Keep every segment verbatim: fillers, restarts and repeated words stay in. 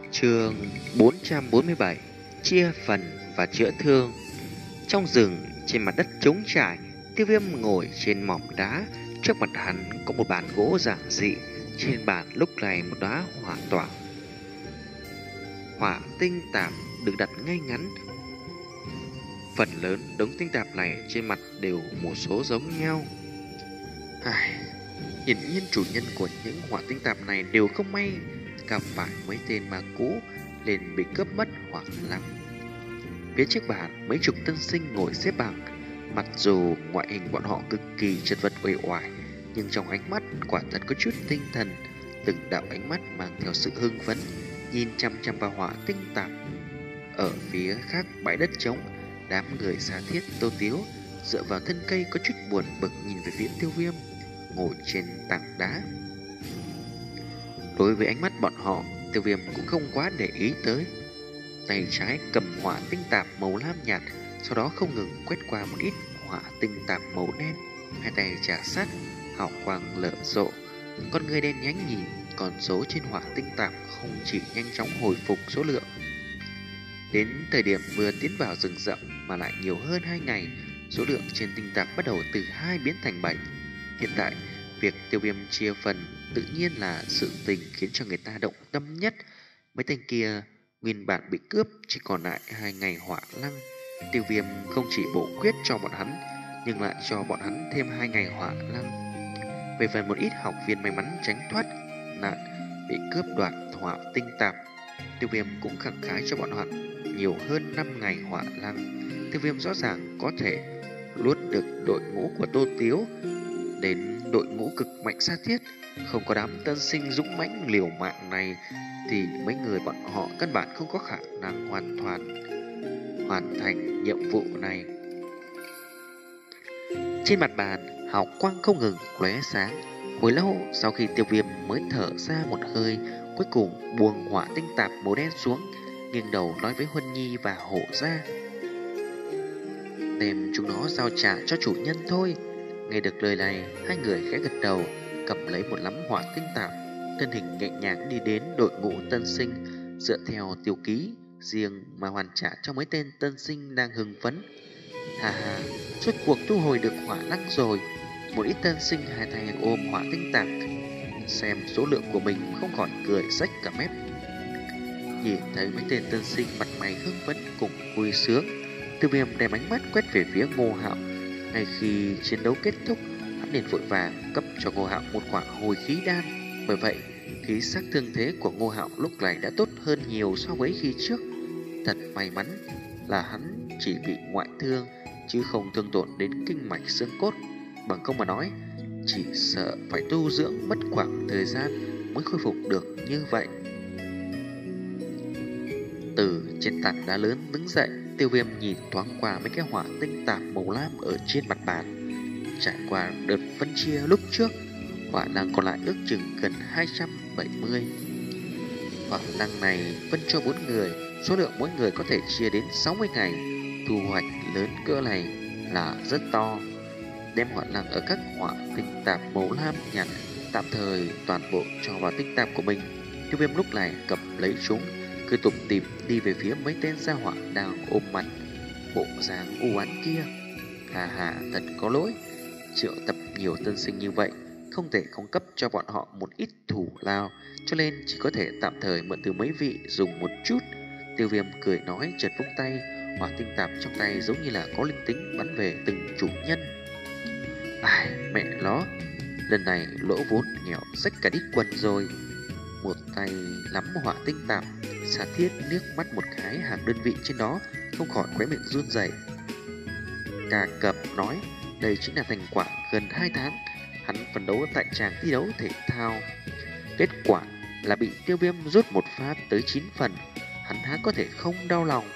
Chương bốn trăm bốn mươi bảy: Chia phần và chữa thương. Trong rừng, trên mặt đất trống trải, Tiêu Viêm ngồi trên mỏm đá. Trước mặt hắn có một bàn gỗ giản dị. Trên bàn lúc này một đóa hỏa tỏa hỏa tinh tạp được đặt ngay ngắn. Phần lớn đống tinh tạp này trên mặt đều một số giống nhau. Ai, hiển nhiên chủ nhân của những hỏa tinh tạp này đều không may gặp phải mấy tên ma cũ liền bị cướp mất hoặc lăng. Phía trước bàn mấy chục tân sinh ngồi xếp bằng. Mặc dù ngoại hình bọn họ cực kỳ chật vật uể oải, nhưng trong ánh mắt quả thật có chút tinh thần. Từng đạo ánh mắt mang theo sự hưng phấn nhìn chăm chăm vào hỏa tinh tạp. Ở phía khác bãi đất trống, đám người xa thiết Tô Tiếu dựa vào thân cây có chút buồn bực nhìn về phía Tiêu Viêm ngồi trên tảng đá. Đối với ánh mắt bọn họ, Tiêu Viêm cũng không quá để ý tới. Tay trái cầm hỏa tinh tạp màu lam nhạt, sau đó không ngừng quét qua một ít hỏa tinh tạp màu đen. Hai tay trả sát, hào quang lở rộ. Con người đen nhánh nhìn con số trên hỏa tinh tạp không chỉ nhanh chóng hồi phục số lượng. Đến thời điểm vừa tiến vào rừng rậm mà lại nhiều hơn hai ngày, số lượng trên tinh tạp bắt đầu từ hai biến thành bảy. Hiện tại, việc Tiêu Viêm chia phần tự nhiên là sự tình khiến cho người ta động tâm nhất. Mấy tên kia nguyên bản bị cướp chỉ còn lại hai ngày hỏa lăng. Tiêu Viêm không chỉ bổ quyết cho bọn hắn, nhưng lại cho bọn hắn thêm hai ngày hỏa lăng. Về phần một ít học viên may mắn tránh thoát nạn bị cướp đoạt hỏa tinh tạp, Tiêu Viêm cũng khẳng khái cho bọn họ nhiều hơn năm ngày hỏa lăng. Tiêu Viêm rõ ràng có thể luốt được đội ngũ của Tô Tiếu đến đội ngũ cực mạnh xa thiết. Không có đám tân sinh dũng mãnh liều mạng này thì mấy người bọn họ căn bản không có khả năng hoàn toàn hoàn thành nhiệm vụ này. Trên mặt bàn, hào quang không ngừng lóe sáng. Hồi lâu sau khi Tiêu Viêm mới thở ra một hơi, cuối cùng buông hỏa tinh tạp màu đen xuống, nghiêng đầu nói với Huân Nhi và Hổ Gia: "Đem chúng nó giao trả cho chủ nhân thôi." Nghe được lời này, hai người khẽ gật đầu, cầm lấy một nắm hỏa tinh tạp, thân hình nhẹ nhàng đi đến đội ngũ tân sinh, dựa theo tiêu ký riêng mà hoàn trả cho mấy tên tân sinh đang hưng phấn. Hà hà, suốt cuộc thu hồi được hỏa lăng rồi. Một ít tân sinh hai tay ôm hỏa tinh tạp, xem số lượng của mình không khỏi cười rách cả mép. Nhìn thấy mấy tên tân sinh mặt mày hưng phấn cùng vui sướng, Tiêu Viêm đem ánh mắt quét về phía Ngô Hạo. Ngay khi chiến đấu kết thúc, hắn liền vội vàng cấp cho Ngô Hạo một quả hồi khí đan. Bởi vậy, khí sắc thương thế của Ngô Hạo lúc này đã tốt hơn nhiều so với khi trước. Thật may mắn là hắn chỉ bị ngoại thương, chứ không thương tổn đến kinh mạch xương cốt. Bằng không mà nói, chỉ sợ phải tu dưỡng mất khoảng thời gian mới khôi phục được như vậy. Từ trên tảng đá lớn đứng dậy, Tiêu Viêm nhìn thoáng qua mấy cái hỏa tinh tạp màu lam ở trên mặt bàn. Trải qua đợt phân chia lúc trước, hỏa lăng còn lại ước chừng gần hai trăm bảy mươi. Hỏa lăng này phân cho bốn người, số lượng mỗi người có thể chia đến sáu mươi ngày. Thu hoạch lớn cỡ này là rất to. Đem hỏa lăng ở các hỏa tinh tạp màu lam nhạt tạm thời toàn bộ cho vào tinh tạp của mình. Tiêu Viêm lúc này cầm lấy chúng, cứ tủm tỉm đi về phía mấy tên gia hỏa đang ôm mặt bộ dáng u oán kia. Hà hà, thật có lỗi, triệu tập nhiều tân sinh như vậy không thể không cấp cho bọn họ một ít thủ lao, cho nên chỉ có thể tạm thời mượn từ mấy vị dùng một chút. Tiêu Viêm cười nói, chợt vung tay, hỏa tinh tạp trong tay giống như là có linh tính bắn về từng chủ nhân. Ai, mẹ nó, lần này lỗ vốn nghèo rách cả đít quần rồi. Một tay nắm hỏa tinh tạp, Sa Thiết liếc mắt một cái hàng đơn vị trên đó, không khỏi khóe miệng run rẩy. Cà Cập nói, đây chính là thành quả gần hai tháng hắn phấn đấu tại tràng thi đấu thể thao. Kết quả là bị Tiêu Viêm rút một phát tới chín phần, hắn há có thể không đau lòng.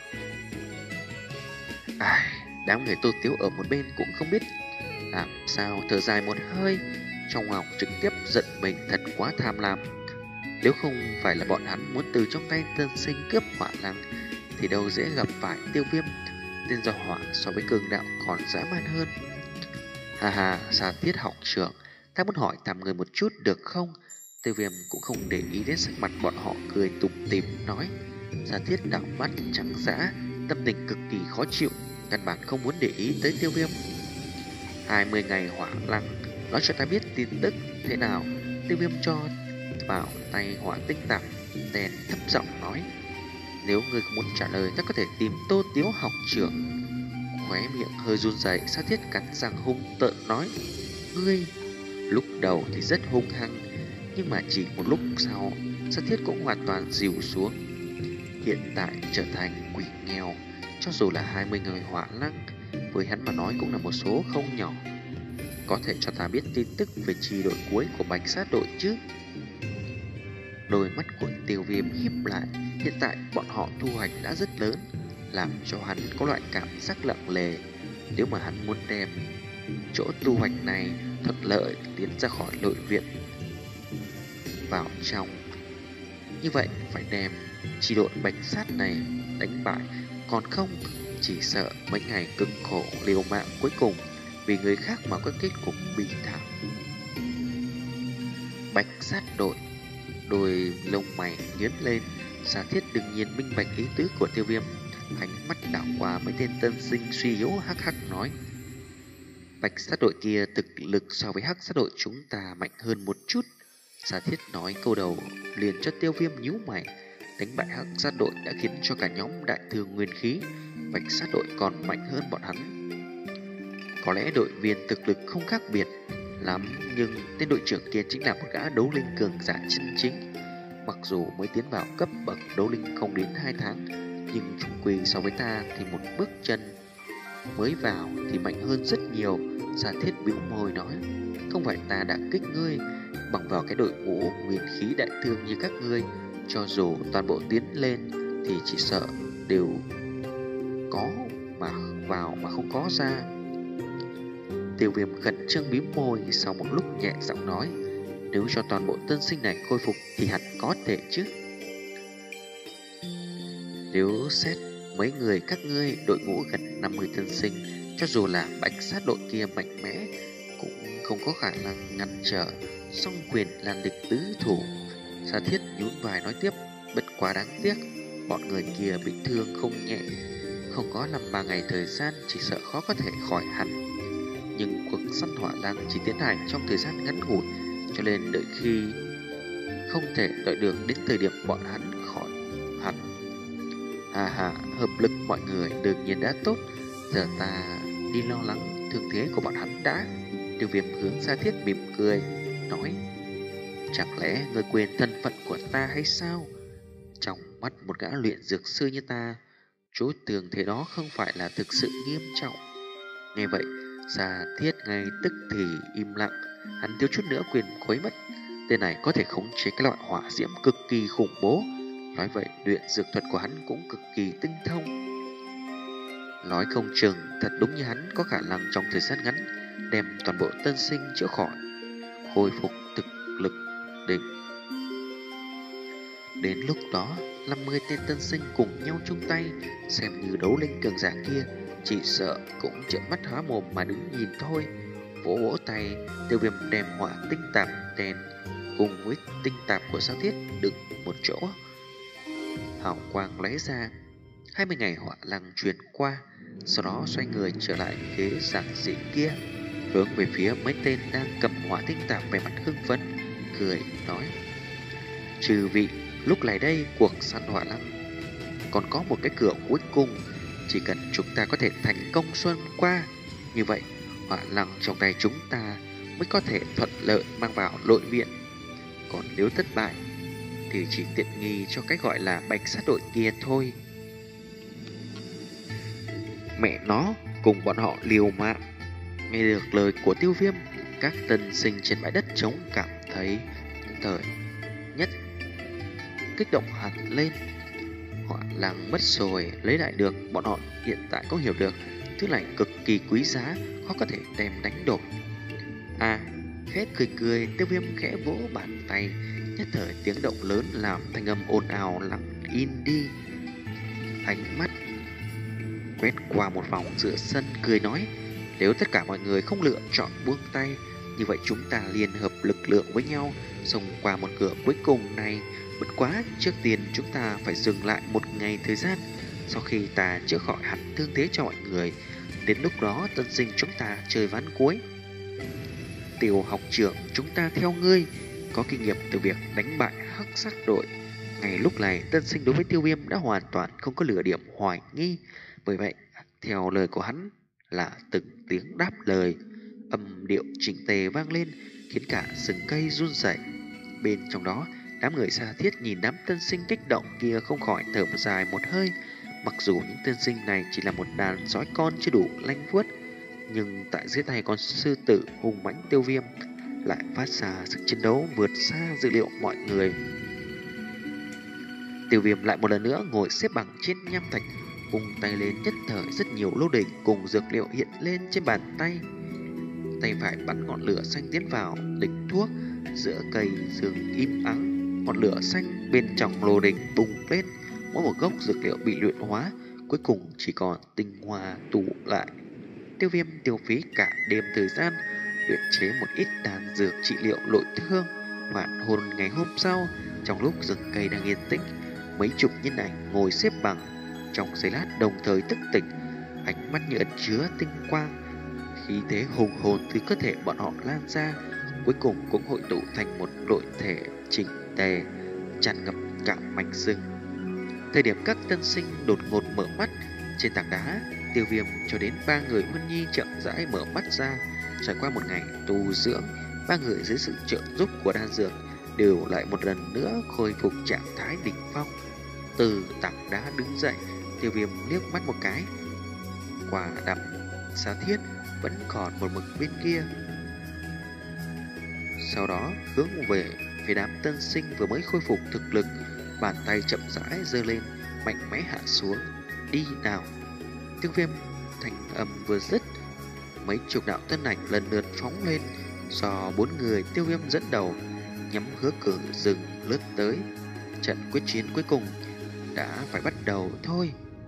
Ai, đám người Tô Tiếu ở một bên cũng không biết làm sao thở dài một hơi, trong lòng trực tiếp giận mình thật quá tham lam. Nếu không phải là bọn hắn muốn từ trong tay tân sinh cướp hỏa lăng thì đâu dễ gặp phải Tiêu Viêm. Tên gia hỏa so với cường đạo còn dã man hơn. Hà hà, Sa Thiết học trưởng, ta muốn hỏi thăm người một chút được không? Tiêu Viêm cũng không để ý đến sắc mặt bọn họ cười tủm tỉm nói. Gia Thiết đảo mắt trắng dã, tâm tình cực kỳ khó chịu, căn bản không muốn để ý tới Tiêu Viêm. Hai mươi ngày hỏa lăng, nói cho ta biết tin tức thế nào. Tiêu Viêm cho vào tay hỏa tinh tạp đèn, thấp giọng nói. Nếu ngươi không muốn trả lời, ta có thể tìm Tô Tiếu học trưởng. Khóe miệng hơi run rẩy, Sa Thiết cắn răng hung tợn nói. Ngươi, lúc đầu thì rất hung hăng, nhưng mà chỉ một lúc sau, Sa Thiết cũng hoàn toàn dịu xuống. Hiện tại trở thành quỷ nghèo, cho dù là hai mươi người hỏa lăng, với hắn mà nói cũng là một số không nhỏ. Có thể cho ta biết tin tức về chi đội cuối của Bạch Sát đội chứ? Đôi mắt của Tiêu Viêm híp lại. Hiện tại bọn họ thu hoạch đã rất lớn, làm cho hắn có loại cảm giác lặng lề. Nếu mà hắn muốn đem chỗ thu hoạch này thuận lợi tiến ra khỏi nội viện vào trong, như vậy phải đem chi đội Bạch Sát này đánh bại. Còn không, chỉ sợ mấy ngày cực khổ liều mạng cuối cùng vì người khác mà có kết cục bi thảm. Bạch Sát đội, đôi lông mày nhướng lên. Sa Thiết đương nhiên minh bạch ý tứ của Tiêu Viêm, ánh mắt đảo qua mấy tên tân sinh suy yếu, hắc hắc nói. Bạch Sát đội kia thực lực so với Hắc Sát đội chúng ta mạnh hơn một chút. Sa Thiết nói câu đầu liền cho Tiêu Viêm nhíu mày. Đánh bại Hắc Sát đội đã khiến cho cả nhóm đại thương nguyên khí, Bạch Sát đội còn mạnh hơn bọn hắn. Có lẽ đội viên thực lực không khác biệt lắm, nhưng tên đội trưởng kia chính là một gã đấu linh cường giả chân chính. Mặc dù mới tiến vào cấp bậc đấu linh không đến hai tháng, nhưng chung quy so với ta thì một bước chân mới vào thì mạnh hơn rất nhiều. Sa Thiết bĩu môi nói. Không phải ta đã kích ngươi, bằng vào cái đội ngũ nguyên khí đại thương như các ngươi, cho dù toàn bộ tiến lên thì chỉ sợ đều có mà vào mà không có ra. Tiêu Viêm khẩn trương bĩu môi, sau một lúc nhẹ giọng nói. Nếu cho toàn bộ tân sinh này khôi phục thì hẳn có thể chứ. Nếu xét mấy người các ngươi, đội ngũ gần năm mươi tân sinh, cho dù là Bạch Sát đội kia mạnh mẽ cũng không có khả năng ngăn trở song quyền lan địch tứ thủ. Sa Thiết nhún vai nói tiếp. Bất quá đáng tiếc, bọn người kia bị thương không nhẹ, không có làm ba ngày thời gian, chỉ sợ khó có thể khỏi hẳn. Nhưng cuộc săn hỏa lăng chỉ tiến hành trong thời gian ngắn ngủi, cho nên đợi khi không thể đợi được đến thời điểm bọn hắn khỏi hẳn. Hà hà, hợp lực mọi người đương nhiên đã tốt, giờ ta đi lo lắng thương thế của bọn hắn đã. Tiêu Viêm hướng Sa Thiết mỉm cười nói. Chẳng lẽ ngươi quên thân phận của ta hay sao? Trong mắt một gã luyện dược sư như ta, chỗ tường thế đó không phải là thực sự nghiêm trọng. Nghe vậy, Sa Thiết ngay tức thì im lặng. Hắn thiếu chút nữa quên khuấy mất. Tên này có thể khống chế cái loại hỏa diễm cực kỳ khủng bố. Nói vậy luyện dược thuật của hắn cũng cực kỳ tinh thông. Nói không chừng thật đúng như hắn có khả năng trong thời gian ngắn đem toàn bộ tân sinh chữa khỏi, khôi phục thực lực đỉnh. Đến lúc đó năm mươi tên tân sinh cùng nhau chung tay, xem như đấu linh cường giả kia chỉ sợ cũng trợn mắt há mồm mà đứng nhìn thôi. Vỗ vỗ tay, Tiêu Viêm đem hỏa tinh tạp đèn cùng với tinh tạp của Sa Thiết đựng một chỗ. Hào quang lóe ra, hai mươi ngày hỏa lăng truyền qua, sau đó xoay người trở lại ghế giản dị kia, hướng về phía mấy tên đang cầm hỏa tinh tạp về mặt hưng phấn, cười nói. Trừ vị, lúc này đây cuộc săn hỏa lăng còn có một cái cửa cuối cùng. Chỉ cần chúng ta có thể thành công xuân qua, như vậy hỏa lăng trong tay chúng ta mới có thể thuận lợi mang vào nội viện. Còn nếu thất bại thì chỉ tiện nghi cho cái gọi là Bạch Sát đội kia thôi. Mẹ nó, cùng bọn họ liều mạng. Nghe được lời của Tiêu Viêm, các tân sinh trên bãi đất trống cảm thấy thời nhất kích động hẳn lên. Hỏa lăng mất rồi, lấy lại được. Bọn họ hiện tại có hiểu được thứ này cực kỳ quý giá, khó có thể đem đánh đổi. À, khẽ cười cười, Tiêu Viêm khẽ vỗ bàn tay, nhất thời tiếng động lớn làm thanh âm ồn ào lặng in đi. Ánh mắt quét qua một vòng giữa sân, cười nói. Nếu tất cả mọi người không lựa chọn buông tay, Như vậy chúng ta liên hợp lực lượng với nhau, xông qua một cửa cuối cùng này. Bất quá, trước tiên chúng ta phải dừng lại một ngày thời gian. Sau khi ta chữa khỏi hẳn thương thế cho mọi người, đến lúc đó tân sinh chúng ta chơi ván cuối. Tiểu học trưởng, chúng ta theo ngươi, có kinh nghiệm từ việc đánh bại hắc sắc đội. Ngay lúc này, tân sinh đối với Tiêu Viêm đã hoàn toàn không có lửa điểm hoài nghi. Bởi vậy, theo lời của hắn là từng tiếng đáp lời, âm điệu chỉnh tề vang lên, khiến cả rừng cây run rẩy. Bên trong đó, đám người xa thiết nhìn đám tân sinh kích động kia không khỏi thở dài một hơi. Mặc dù những tân sinh này chỉ là một đàn sói con chưa đủ lanh vuốt, nhưng tại dưới tay con sư tử hùng mãnh Tiêu Viêm lại phát ra sức chiến đấu vượt xa dự liệu mọi người. Tiêu Viêm lại một lần nữa ngồi xếp bằng trên nham thạch, vung tay lên, nhất thời rất nhiều lô đỉnh cùng dược liệu hiện lên trên bàn tay. Tay phải bắn ngọn lửa xanh tiến vào địch thuốc, giữa cây rừng im ắng, ngọn lửa xanh bên trong lô đỉnh bùng lên, mỗi một gốc dược liệu bị luyện hóa, cuối cùng chỉ còn tinh hoa tụ lại. Tiêu Viêm tiêu phí cả đêm thời gian luyện chế một ít đan dược trị liệu nội thương. Hoàn hồn ngày hôm sau, trong lúc rừng cây đang yên tĩnh, mấy chục nhân ảnh ngồi xếp bằng, trong giây lát đồng thời thức tỉnh, ánh mắt như ẩn chứa tinh quang, khí thế hùng hồn từ cơ thể bọn họ lan ra, cuối cùng cũng hội tụ thành một đội thể chỉnh tề, tràn ngập cả mảnh rừng. Thời điểm các tân sinh đột ngột mở mắt, trên tảng đá, Tiêu Viêm cho đến ba người Huân Nhi chậm rãi mở mắt ra. Trải qua một ngày tu dưỡng, ba người dưới sự trợ giúp của đan dược đều lại một lần nữa khôi phục trạng thái đỉnh phong. Từ tảng đá đứng dậy, Tiêu Viêm liếc mắt một cái, quả đậm Xá Thiết vẫn còn một mực bên kia. Sau đó hướng về phía đám tân sinh vừa mới khôi phục thực lực, bàn tay chậm rãi giơ lên, mạnh mẽ hạ xuống. Đi nào! Tiêu Viêm thành âm vừa dứt, mấy chục đạo thân ảnh lần lượt phóng lên, do bốn người Tiêu Viêm dẫn đầu, nhắm hướng cửa rừng lướt tới. Trận quyết chiến cuối cùng đã phải bắt đầu thôi.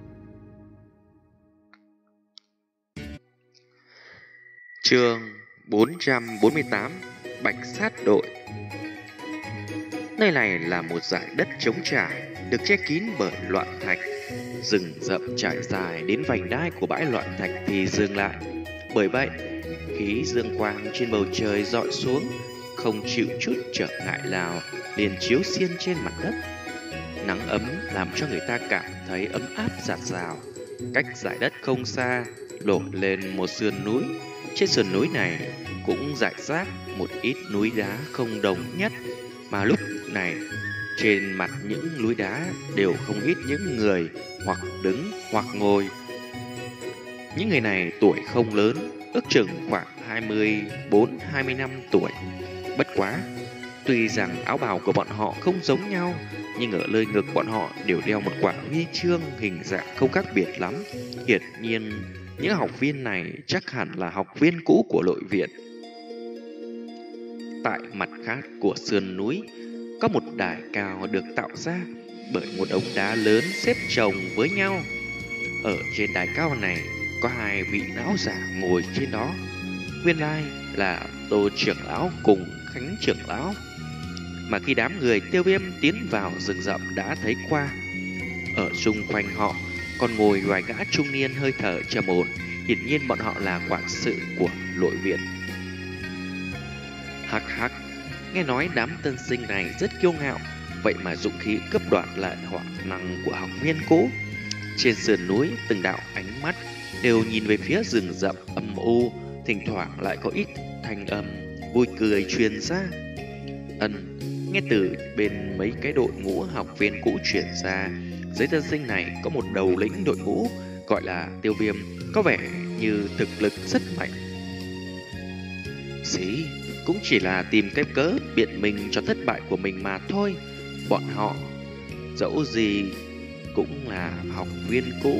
Chương bốn trăm bốn mươi tám: Bạch Sát Đội. Nơi này là một dải đất trống trải, được che kín bởi loạn thạch. Rừng rậm trải dài đến vành đai của bãi loạn thạch thì dừng lại. Bởi vậy, khí dương quang trên bầu trời dọi xuống, không chịu chút trở ngại nào, liền chiếu xiên trên mặt đất. Nắng ấm làm cho người ta cảm thấy ấm áp dạt dào. Cách dải đất không xa, lộ lên một sườn núi. Trên sườn núi này cũng rải rác một ít núi đá không đồng nhất, mà lúc này trên mặt những núi đá đều không ít những người hoặc đứng hoặc ngồi. Những người này tuổi không lớn, ước chừng khoảng hai mươi bốn hai mươi năm tuổi. Bất quá, tuy rằng áo bào của bọn họ không giống nhau, nhưng ở nơi ngực bọn họ đều đeo một quả huy chương hình dạng không khác biệt lắm. Hiển nhiên, những học viên này chắc hẳn là học viên cũ của nội viện. Tại mặt khác của sườn núi, có một đài cao được tạo ra bởi một đống đá lớn xếp chồng với nhau. Ở trên đài cao này có hai vị lão giả ngồi trên đó. Nguyên lai là Tô trưởng lão cùng Khánh trưởng lão, mà khi đám người Tiêu Viêm tiến vào rừng rậm đã thấy qua. Ở xung quanh họ còn ngồi vài gã trung niên hơi thở trầm ổn, hiển nhiên bọn họ là quản sự của nội viện. Hắc hắc, nghe nói đám tân sinh này rất kiêu ngạo, vậy mà dụng khí cấp đoạt lại hỏa năng của học viên cũ. Trên sườn núi, từng đạo ánh mắt đều nhìn về phía rừng rậm âm u, thỉnh thoảng lại có ít thanh âm vui cười truyền ra. Ân, nghe từ bên mấy cái đội ngũ học viên cũ truyền ra, dưới tân sinh này có một đầu lĩnh đội ngũ gọi là Tiêu Viêm, có vẻ như thực lực rất mạnh. Xí, cũng chỉ là tìm cái cớ biện minh cho thất bại của mình mà thôi. Bọn họ dẫu gì cũng là học viên cũ.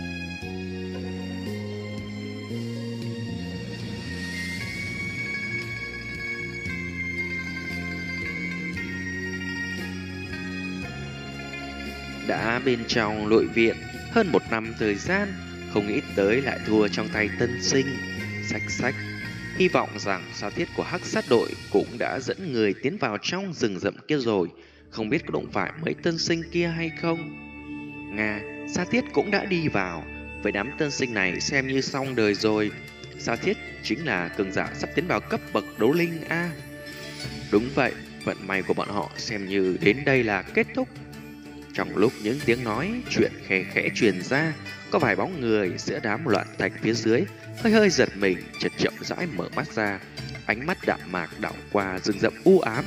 Đã bên trong nội viện hơn một năm thời gian, không nghĩ tới lại thua trong tay tân sinh. Xách xách, hy vọng rằng Sa Thiết của Hắc Sát đội cũng đã dẫn người tiến vào trong rừng rậm kia rồi, không biết có đụng phải mấy tân sinh kia hay không. Nga, Sa Thiết cũng đã đi vào, với đám tân sinh này xem như xong đời rồi. Sa Thiết chính là cường giả sắp tiến vào cấp bậc đấu linh A. Đúng vậy, vận may của bọn họ xem như đến đây là kết thúc. Trong lúc những tiếng nói chuyện khẽ khẽ truyền ra, có vài bóng người giữa đám loạn thạch phía dưới hơi hơi giật mình, chợt chậm rãi mở mắt ra, ánh mắt đạm mạc đảo qua rừng rậm u ám.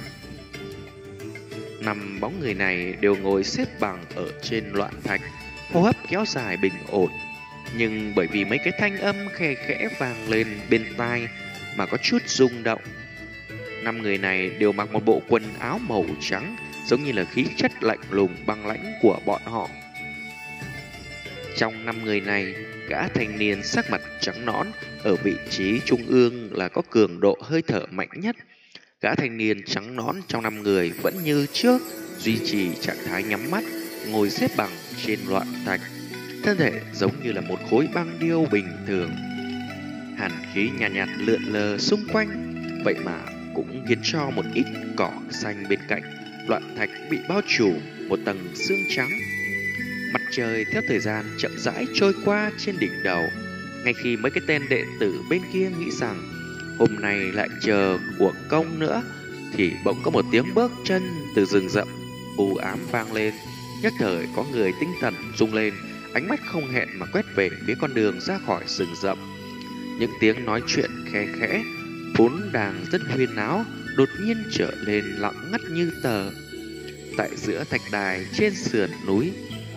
Năm bóng người này đều ngồi xếp bằng ở trên loạn thạch, hô hấp kéo dài bình ổn, nhưng bởi vì mấy cái thanh âm khe khẽ vang lên bên tai mà có chút rung động. Năm người này đều mặc một bộ quần áo màu trắng, giống như là khí chất lạnh lùng băng lãnh của bọn họ. Trong năm người này, gã thanh niên sắc mặt trắng nõn ở vị trí trung ương là có cường độ hơi thở mạnh nhất. Gã thanh niên trắng nõn trong năm người vẫn như trước, duy trì trạng thái nhắm mắt, ngồi xếp bằng trên loạn thạch, thân thể giống như là một khối băng điêu bình thường. Hàn khí nhàn nhạt, nhạt lượn lờ xung quanh, vậy mà cũng khiến cho một ít cỏ xanh bên cạnh loạn thạch bị bao trùm một tầng sương trắng. Mặt trời theo thời gian chậm rãi trôi qua trên đỉnh đầu. Ngay khi mấy cái tên đệ tử bên kia nghĩ rằng hôm nay lại chờ của công nữa, thì bỗng có một tiếng bước chân từ rừng rậm u ám vang lên. Nhất thời có người tinh thần rung lên, ánh mắt không hẹn mà quét về phía con đường ra khỏi rừng rậm. Những tiếng nói chuyện khe khẽ vốn đang rất huyên náo đột nhiên trở lên lặng ngắt như tờ. Tại giữa thạch đài trên sườn núi,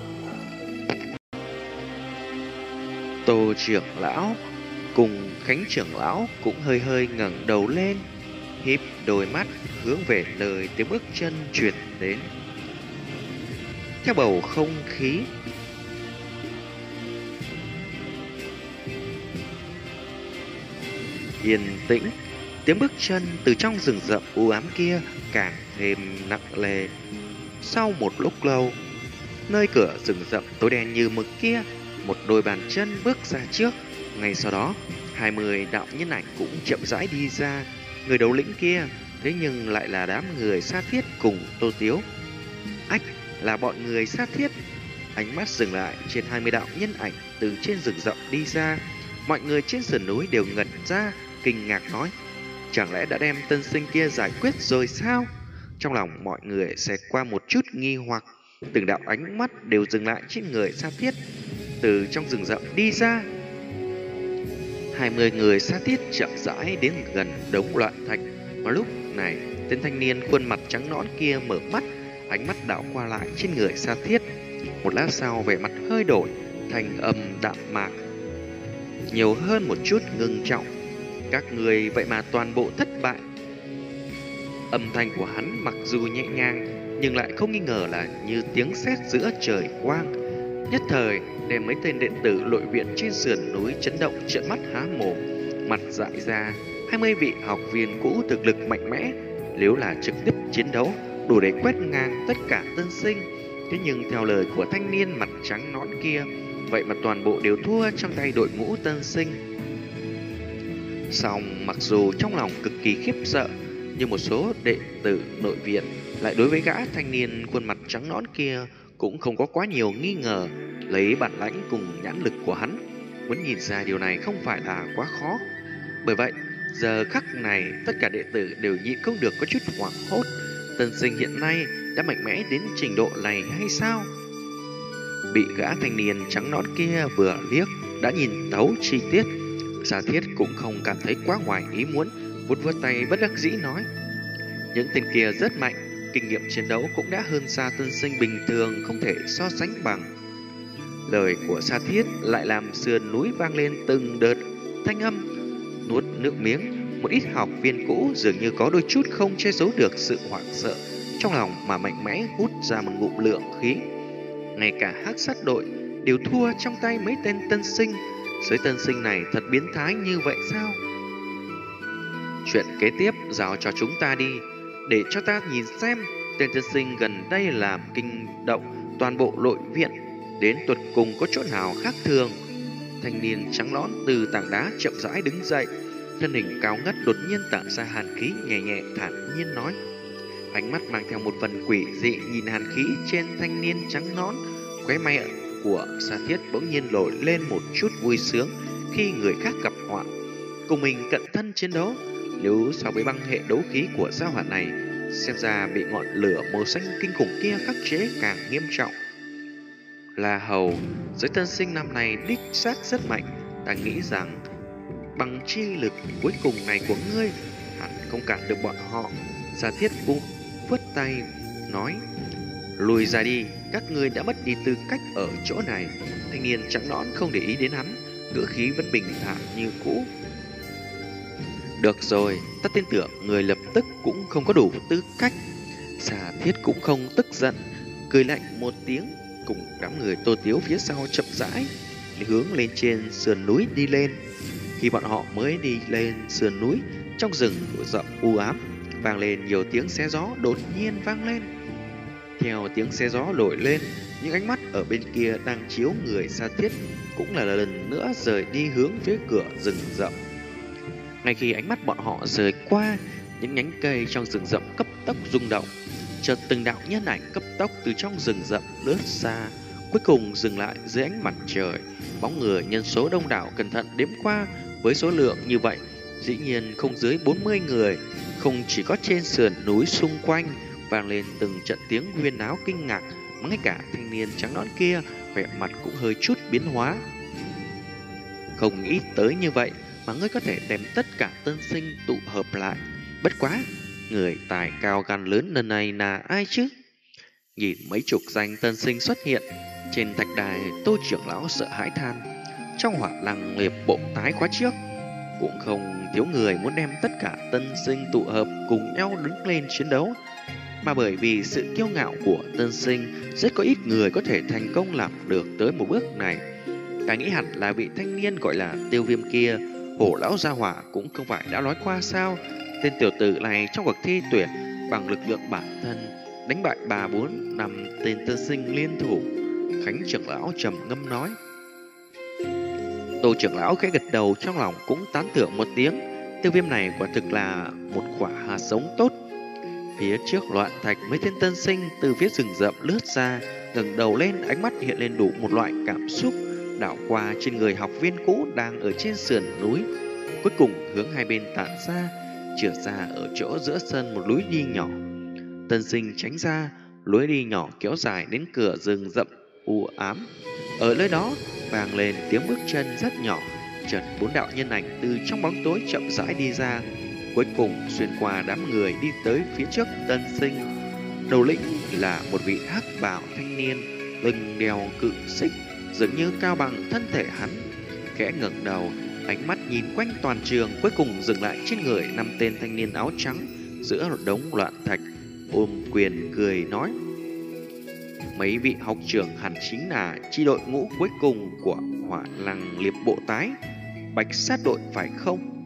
Tô trưởng lão cùng Khánh trưởng lão cũng hơi hơi ngẩng đầu lên, híp đôi mắt hướng về nơi tiếng bước chân truyền đến. Theo bầu không khí yên tĩnh, tiếng bước chân từ trong rừng rậm u ám kia càng thêm nặng nề. Sau một lúc lâu, nơi cửa rừng rậm tối đen như mực kia, một đôi bàn chân bước ra trước. Ngay sau đó, hai mươi đạo nhân ảnh cũng chậm rãi đi ra. Người đầu lĩnh kia thế nhưng lại là đám người Sa Thiết cùng Tô Tiếu. Ách, là bọn người Sa Thiết. Ánh mắt dừng lại trên hai mươi đạo nhân ảnh từ trên rừng rậm đi ra. Mọi người trên sườn núi đều ngẩn ra, kinh ngạc nói: chẳng lẽ đã đem tân sinh kia giải quyết rồi sao? Trong lòng mọi người xẹt qua một chút nghi hoặc. Từng đạo ánh mắt đều dừng lại trên người Sa Thiết. Từ trong rừng rậm đi ra, hai mươi người Sa Thiết chậm rãi đến gần đống loạn thạch. Và lúc này, tên thanh niên khuôn mặt trắng nõn kia mở mắt, ánh mắt đảo qua lại trên người Sa Thiết. Một lát sau, vẻ mặt hơi đổi, thành âm đạm mạc, nhiều hơn một chút ngưng trọng: các người vậy mà toàn bộ thất bại. Âm thanh của hắn mặc dù nhẹ nhàng, nhưng lại không nghi ngờ là như tiếng sét giữa trời quang. Nhất thời đem mấy tên đệ tử nội viện trên sườn núi chấn động trợn mắt há mồm, mặt dại ra. Hai mươi vị học viên cũ thực lực mạnh mẽ, nếu là trực tiếp chiến đấu đủ để quét ngang tất cả tân sinh. Thế nhưng theo lời của thanh niên mặt trắng nõn kia, vậy mà toàn bộ đều thua trong tay đội ngũ tân sinh. Song mặc dù trong lòng cực kỳ khiếp sợ, nhưng một số đệ tử nội viện lại đối với gã thanh niên khuôn mặt trắng nõn kia cũng không có quá nhiều nghi ngờ. Lấy bản lãnh cùng nhãn lực của hắn, muốn nhìn ra điều này không phải là quá khó. Bởi vậy, giờ khắc này tất cả đệ tử đều nhịn không được có chút hoảng hốt. Tân sinh hiện nay đã mạnh mẽ đến trình độ này hay sao? Bị gã thanh niên trắng nõn kia vừa liếc đã nhìn thấu chi tiết, Sa Thiết cũng không cảm thấy quá ngoài ý muốn, vuốt vuốt tay bất đắc dĩ nói: những tên kia rất mạnh, kinh nghiệm chiến đấu cũng đã hơn xa tân sinh bình thường, không thể so sánh bằng. Lời của Sa Thiết lại làm sườn núi vang lên từng đợt thanh âm. Nuốt nước miếng, một ít học viên cũ dường như có đôi chút không che giấu được sự hoảng sợ trong lòng, mà mạnh mẽ hút ra một ngụm lượng khí. Ngay cả Hắc Sát đội đều thua trong tay mấy tên tân sinh. Giới tân sinh này thật biến thái như vậy sao? Chuyện kế tiếp giao cho chúng ta đi, để cho ta nhìn xem tên tân sinh gần đây làm kinh động toàn bộ nội viện đến tuột cùng có chỗ nào khác thường. Thanh niên trắng nõn từ tảng đá chậm rãi đứng dậy, thân hình cao ngất đột nhiên tản ra hàn khí, nhẹ nhẹ thản nhiên nói. Ánh mắt mang theo một phần quỷ dị nhìn hàn khí trên thanh niên trắng nõn. Khóe mày của Sa Thiết bỗng nhiên nổi lên một chút vui sướng khi người khác gặp họa. Cùng mình cận thân chiến đấu, nếu so với băng hệ đấu khí của gia hỏa này, xem ra bị ngọn lửa màu xanh kinh khủng kia khắc chế càng nghiêm trọng. La Hầu, giới tân sinh năm này đích xác rất mạnh. Ta nghĩ rằng bằng chi lực cuối cùng này của ngươi hẳn không cản được bọn họ. Sa Thiết buông phất tay nói, lùi ra đi, các ngươi đã mất đi tư cách ở chỗ này. Thanh niên trắng nõn không để ý đến hắn, ngữ khí vẫn bình thản như cũ. Được rồi, ta tin tưởng người lập tức cũng không có đủ tư cách. Sa Thiết cũng không tức giận, cười lạnh một tiếng, cùng đám người Tô Tiếu phía sau chậm rãi hướng lên trên sườn núi đi lên. Khi bọn họ mới đi lên sườn núi, trong rừng rậm u ám vang lên nhiều tiếng xé gió đột nhiên vang lên. Theo tiếng xé gió nổi lên, những ánh mắt ở bên kia đang chiếu người Sa Thiết cũng là lần nữa rời đi hướng phía cửa rừng rậm. Ngay khi ánh mắt bọn họ rời qua, những nhánh cây trong rừng rậm cấp tốc rung động. Chợt từng đạo nhân ảnh cấp tốc từ trong rừng rậm lướt xa, cuối cùng dừng lại dưới ánh mặt trời. Bóng người nhân số đông đảo cẩn thận đếm qua, với số lượng như vậy, dĩ nhiên không dưới bốn mươi người. Không chỉ có trên sườn núi xung quanh vang lên từng trận tiếng huyên náo kinh ngạc, mà ngay cả thanh niên trắng nõn kia vẻ mặt cũng hơi chút biến hóa. Không nghĩ tới như vậy mà ngươi có thể đem tất cả tân sinh tụ hợp lại. Bất quá, người tài cao gan lớn lần này là ai chứ? Nhìn mấy chục danh tân sinh xuất hiện trên thạch đài, Tô trưởng lão sợ hãi than. Trong Hỏa Lăng Liệp bộ tái khóa trước, cũng không thiếu người muốn đem tất cả tân sinh tụ hợp cùng nhau đứng lên chiến đấu. Mà bởi vì sự kiêu ngạo của tân sinh, rất có ít người có thể thành công làm được tới một bước này. Ta nghĩ hẳn là vị thanh niên gọi là Tiêu Viêm kia, Hổ lão gia hỏa cũng không phải đã nói qua sao? Tên tiểu tử này trong cuộc thi tuyển bằng lực lượng bản thân đánh bại ba bốn năm tên tân sinh liên thủ. Khánh trưởng lão trầm ngâm nói. Tô trưởng lão khẽ gật đầu, trong lòng cũng tán thưởng một tiếng. Tiêu Viêm này quả thực là một quả hạt giống tốt. Phía trước loạn thạch, mấy tên tân sinh từ phía rừng rậm lướt ra, ngẩng đầu lên, ánh mắt hiện lên đủ một loại cảm xúc, đảo qua trên người học viên cũ đang ở trên sườn núi, cuối cùng hướng hai bên tản ra, chừa ra ở chỗ giữa sân một lối đi nhỏ. Tân sinh tránh ra, lối đi nhỏ kéo dài đến cửa rừng rậm u ám. Ở nơi đó vang lên tiếng bước chân rất nhỏ, chợt bốn đạo nhân ảnh từ trong bóng tối chậm rãi đi ra, cuối cùng xuyên qua đám người đi tới phía trước tân sinh. Đầu lĩnh là một vị hắc bào thanh niên, lưng đeo cự xích, dường như cao bằng thân thể hắn. Khẽ ngẩng đầu, ánh mắt nhìn quanh toàn trường, cuối cùng dừng lại trên người năm tên thanh niên áo trắng giữa một đống loạn thạch, ôm quyền cười nói: mấy vị học trưởng hẳn chính là chi đội ngũ cuối cùng của Hỏa Lăng Liệp bộ tái, Bạch Sát đội phải không?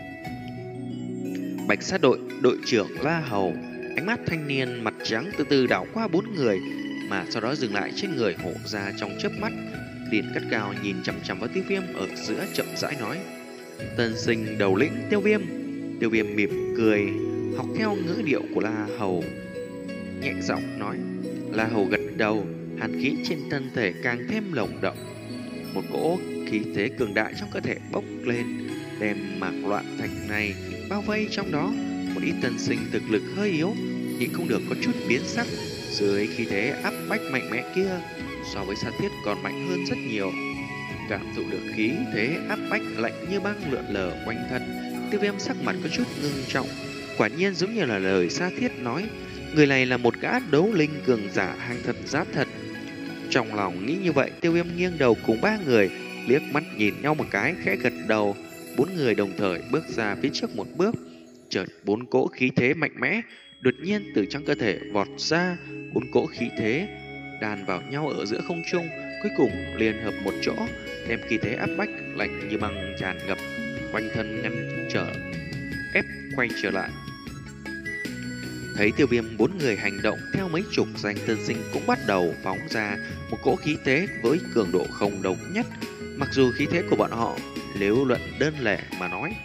Bạch Sát đội đội trưởng La Hầu. Ánh mắt thanh niên mặt trắng từ từ đảo qua bốn người, mà sau đó dừng lại trên người Hổ Gia trong chớp mắt, liền cất cao nhìn chằm chằm vào Tiêu Viêm ở giữa, chậm rãi nói: tân sinh đầu lĩnh Tiêu Viêm. Tiêu Viêm mỉm cười, học theo ngữ điệu của La Hầu, nhẹ giọng nói. La Hầu gật đầu, hàn khí trên thân thể càng thêm lồng đậm. Một cỗ khí thế cường đại trong cơ thể bốc lên, đem mạc loạn thạch này bao vây trong đó. Một ít tân sinh thực lực hơi yếu, nhưng không được có chút biến sắc dưới khí thế áp bách mạnh mẽ kia, so với Sa Thiết còn mạnh hơn rất nhiều. Cảm thụ được khí thế áp bách lạnh như băng lượn lờ quanh thân, Tiêu Viêm sắc mặt có chút ngưng trọng. Quả nhiên giống như là lời Sa Thiết nói, người này là một gã đấu linh cường giả hàng thật giá thật. Trong lòng nghĩ như vậy, Tiêu Viêm nghiêng đầu cùng ba người liếc mắt nhìn nhau một cái, khẽ gật đầu. Bốn người đồng thời bước ra phía trước một bước. Chợt bốn cỗ khí thế mạnh mẽ đột nhiên từ trong cơ thể vọt ra. Bốn cỗ khí thế đàn vào nhau ở giữa không trung, cuối cùng liên hợp một chỗ, đem khí thế áp bách lạnh như băng tràn ngập quanh thân, ngăn trở ép quay trở lại. Thấy Tiêu Viêm bốn người hành động theo, mấy chục danh tân sinh cũng bắt đầu phóng ra một cỗ khí thế với cường độ không đồng nhất. Mặc dù khí thế của bọn họ nếu luận đơn lẻ mà nói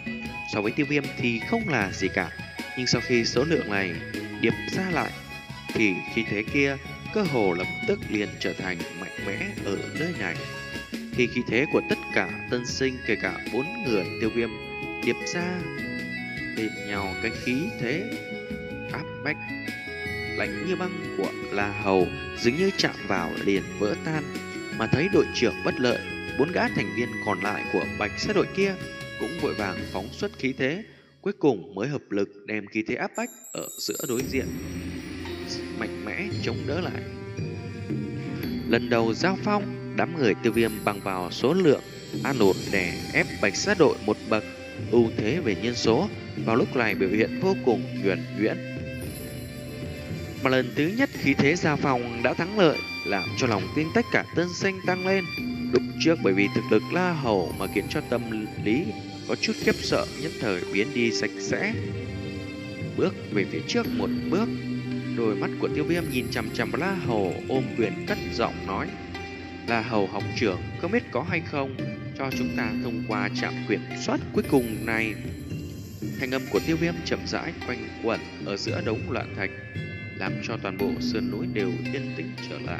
so với Tiêu Viêm thì không là gì cả. Nhưng sau khi số lượng này điệp ra lại thì khí thế kia cơ hồ lập tức liền trở thành mạnh mẽ ở nơi này. Khi khí thế của tất cả tân sinh kể cả bốn người Tiêu Viêm điệp ra bên nhau, cái khí thế áp bách lạnh như băng của La Hầu dường như chạm vào liền vỡ tan. Mà thấy đội trưởng bất lợi, bốn gã thành viên còn lại của Bạch Sát đội kia cũng vội vàng phóng xuất khí thế, cuối cùng mới hợp lực đem khí thế áp bách ở giữa đối diện mạnh mẽ chống đỡ lại. Lần đầu giao phong, đám người Tiêu Viêm bằng vào số lượng an ổn đè ép Bạch Sát đội một bậc, ưu thế về nhân số vào lúc này biểu hiện vô cùng nhuần nhuyễn. Mà lần thứ nhất khí thế giao phong đã thắng lợi, làm cho lòng tin tất cả tân sinh tăng lên. Lúc trước bởi vì thực lực La Hầu mà khiến cho tâm lý có chút khiếp sợ nhất thời biến đi sạch sẽ. Bước về phía trước một bước, đôi mắt của Tiêu Viêm nhìn chằm chằm La Hầu, ôm quyền cất giọng nói: La Hầu học trưởng, không biết có hay không cho chúng ta thông qua trạm kiểm soát cuối cùng này. Thanh âm của Tiêu Viêm chậm rãi quanh quẩn ở giữa đống loạn thạch, làm cho toàn bộ sườn núi đều yên tĩnh trở lại.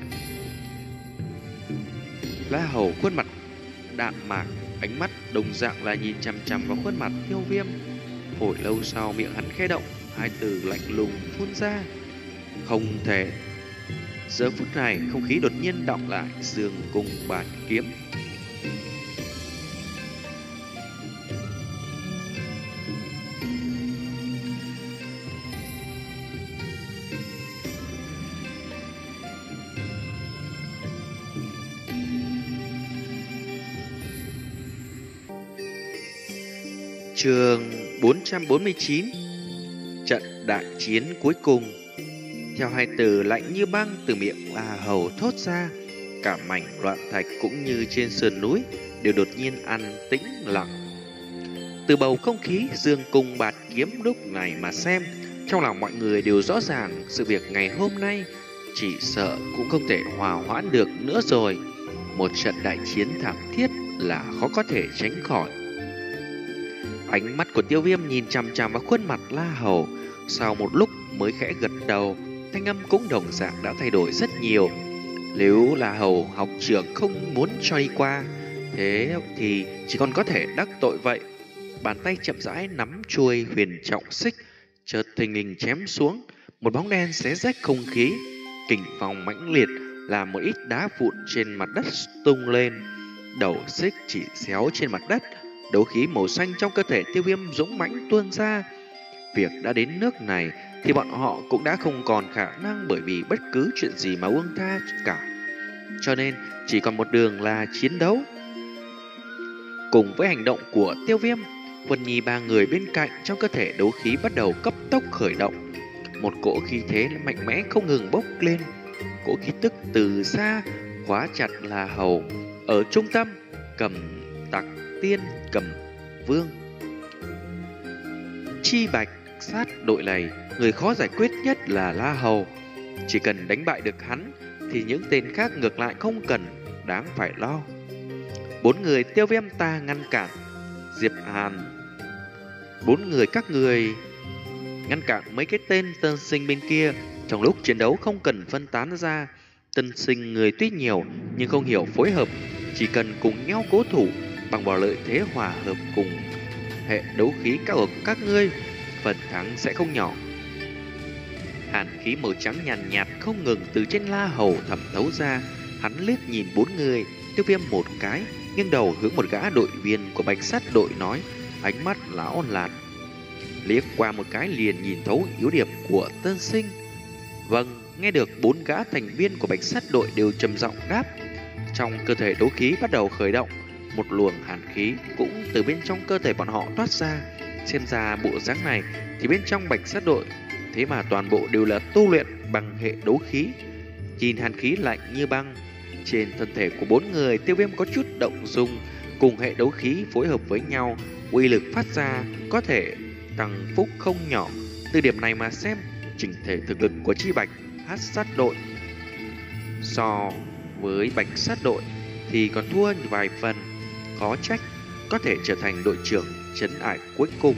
La Hầu khuôn mặt đạm mạc, ánh mắt đồng dạng là nhìn chằm chằm vào khuôn mặt Tiêu Viêm. Hồi lâu sau miệng hắn khẽ động, hai từ lạnh lùng phun ra: không thể. Giờ phút này không khí đột nhiên đọng lại, dương cung bạt kiếm. Chương bốn trăm bốn mươi chín. Trận đại chiến cuối cùng. Theo hai từ lạnh như băng từ miệng La Hầu thốt ra, cả mảnh loạn thạch cũng như trên sườn núi đều đột nhiên an tĩnh lặng. Từ bầu không khí dương cung bạt kiếm lúc này mà xem, trong lòng mọi người đều rõ ràng sự việc ngày hôm nay chỉ sợ cũng không thể hòa hoãn được nữa rồi. Một trận đại chiến thảm thiết là khó có thể tránh khỏi. Ánh mắt của Tiêu Viêm nhìn chằm chằm vào khuôn mặt La Hầu, sau một lúc mới khẽ gật đầu, thanh âm cũng đồng dạng đã thay đổi rất nhiều. Nếu La Hầu học trưởng không muốn cho đi qua, thế thì chỉ còn có thể đắc tội vậy. Bàn tay chậm rãi nắm chuôi huyền trọng xích, chợt thình lình chém xuống, một bóng đen xé rách không khí, kình phong mãnh liệt làm một ít đá vụn trên mặt đất tung lên. Đầu xích chỉ xéo trên mặt đất, đấu khí màu xanh trong cơ thể Tiêu Viêm dũng mãnh tuôn ra. Việc đã đến nước này thì bọn họ cũng đã không còn khả năng bởi vì bất cứ chuyện gì mà buông tha cả. Cho nên chỉ còn một đường là chiến đấu. Cùng với hành động của Tiêu Viêm, Vân Nhi ba người bên cạnh trong cơ thể đấu khí bắt đầu cấp tốc khởi động. Một cỗ khí thế mạnh mẽ không ngừng bốc lên. Cỗ khí tức từ xa khóa chặt La Hầu. Ở trung tâm cầm tặc tiên cầm vương. Chi Bạch Sát đội này, người khó giải quyết nhất là La Hầu. Chỉ cần đánh bại được hắn thì những tên khác ngược lại không cần đáng phải lo. Bốn người Tiêu Viêm ta ngăn cản. Diệp Hàn, bốn người các người ngăn cản mấy cái tên tân sinh bên kia. Trong lúc chiến đấu không cần phân tán ra. Tân sinh người tuy nhiều nhưng không hiểu phối hợp, chỉ cần cùng nhau cố thủ bằng vào lợi thế hòa hợp cùng hệ đấu khí cao ở các ngươi, phần thắng sẽ không nhỏ. Hàn khí màu trắng nhàn nhạt, nhạt không ngừng từ trên La Hầu thẩm thấu ra. Hắn liếc nhìn bốn người Tiêu Viêm một cái, nghiêng đầu hướng một gã đội viên của Bạch Sát đội nói, ánh mắt lão lạt liếc qua một cái liền nhìn thấu yếu điểm của tân sinh. Vâng, nghe được bốn gã thành viên của Bạch Sát đội đều trầm giọng đáp. Trong cơ thể đấu khí bắt đầu khởi động, một luồng hàn khí cũng từ bên trong cơ thể bọn họ toát ra. Xem ra bộ dáng này thì bên trong Bạch Sát đội thế mà toàn bộ đều là tu luyện bằng hệ đấu khí. Nhìn hàn khí lạnh như băng trên thân thể của bốn người, Tiêu Viêm có chút động dung. Cùng hệ đấu khí phối hợp với nhau, uy lực phát ra có thể tăng phúc không nhỏ. Từ điểm này mà xem, chỉnh thể thực lực của Chi Bạch Hát Sát đội so với Bạch Sát đội thì còn thua vài phần. Khó trách có thể trở thành đội trưởng trấn ải cuối cùng.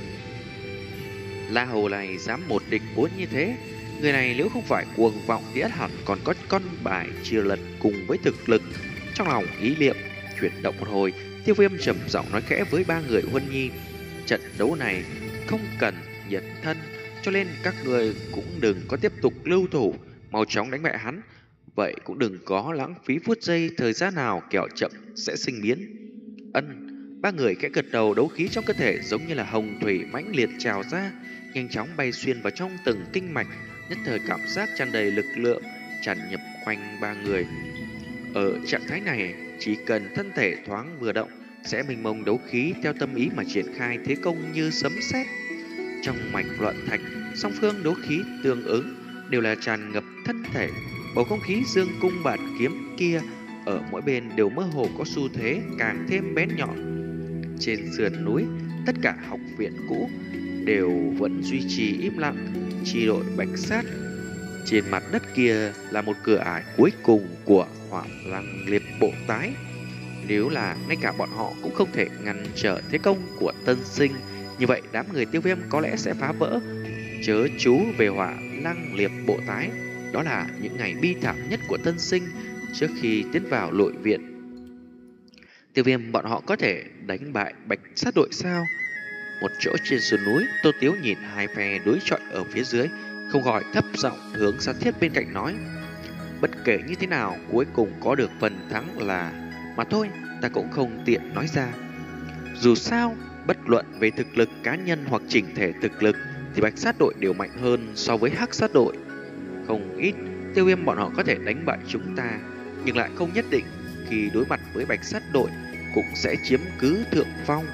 La Hầu này dám một địch bốn như thế, người này nếu không phải cuồng vọng thì ắt hẳn còn có con bài chia lật cùng với thực lực. Trong lòng ý niệm chuyển động một hồi, Tiêu Viêm trầm giọng nói khẽ với ba người Huân Nhi: trận đấu này không cần nhiệt thân, cho nên các người cũng đừng có tiếp tục lưu thủ, mau chóng đánh bại hắn. Vậy cũng đừng có lãng phí phút giây thời gian nào, kẻo chậm sẽ sinh biến. Ân. Ba người khẽ gật đầu, đấu khí trong cơ thể giống như là hồng thủy mãnh liệt trào ra, nhanh chóng bay xuyên vào trong từng kinh mạch, nhất thời cảm giác tràn đầy lực lượng tràn nhập quanh ba người. Ở trạng thái này, chỉ cần thân thể thoáng vừa động sẽ mênh mông đấu khí theo tâm ý mà triển khai thế công như sấm sét. Trong mạch loạn thạch, song phương đấu khí tương ứng đều là tràn ngập thân thể. Bầu không khí dương cung bạt kiếm kia ở mỗi bên đều mơ hồ có xu thế càng thêm bén nhọn. Trên sườn núi, tất cả học viện cũ đều vẫn duy trì im lặng. Chi đội Bạch Sát trên mặt đất kia là một cửa ải cuối cùng của Hỏa Lăng Liệt Bộ Tái. Nếu là ngay cả bọn họ cũng không thể ngăn trở thế công của Tân Sinh, như vậy đám người Tiêu Viêm có lẽ sẽ phá vỡ. Chớ chú về Hỏa Lăng Liệt Bộ Tái, đó là những ngày bi thảm nhất của Tân Sinh trước khi tiến vào nội viện. Tiêu Viêm bọn họ có thể đánh bại Bạch Sát đội sao? Một chỗ trên sườn núi, Tô Tiếu nhìn hai phe đối chọi ở phía dưới, không khỏi thấp giọng hướng Sa Thiết bên cạnh nói: bất kể như thế nào, cuối cùng có được phần thắng là mà thôi, ta cũng không tiện nói ra. Dù sao, bất luận về thực lực cá nhân hoặc chỉnh thể thực lực thì Bạch Sát đội đều mạnh hơn so với Hắc Sát đội. Không ít, Tiêu Viêm bọn họ có thể đánh bại chúng ta, nhưng lại không nhất định khi đối mặt với Bạch Sát đội cũng sẽ chiếm cứ thượng phong.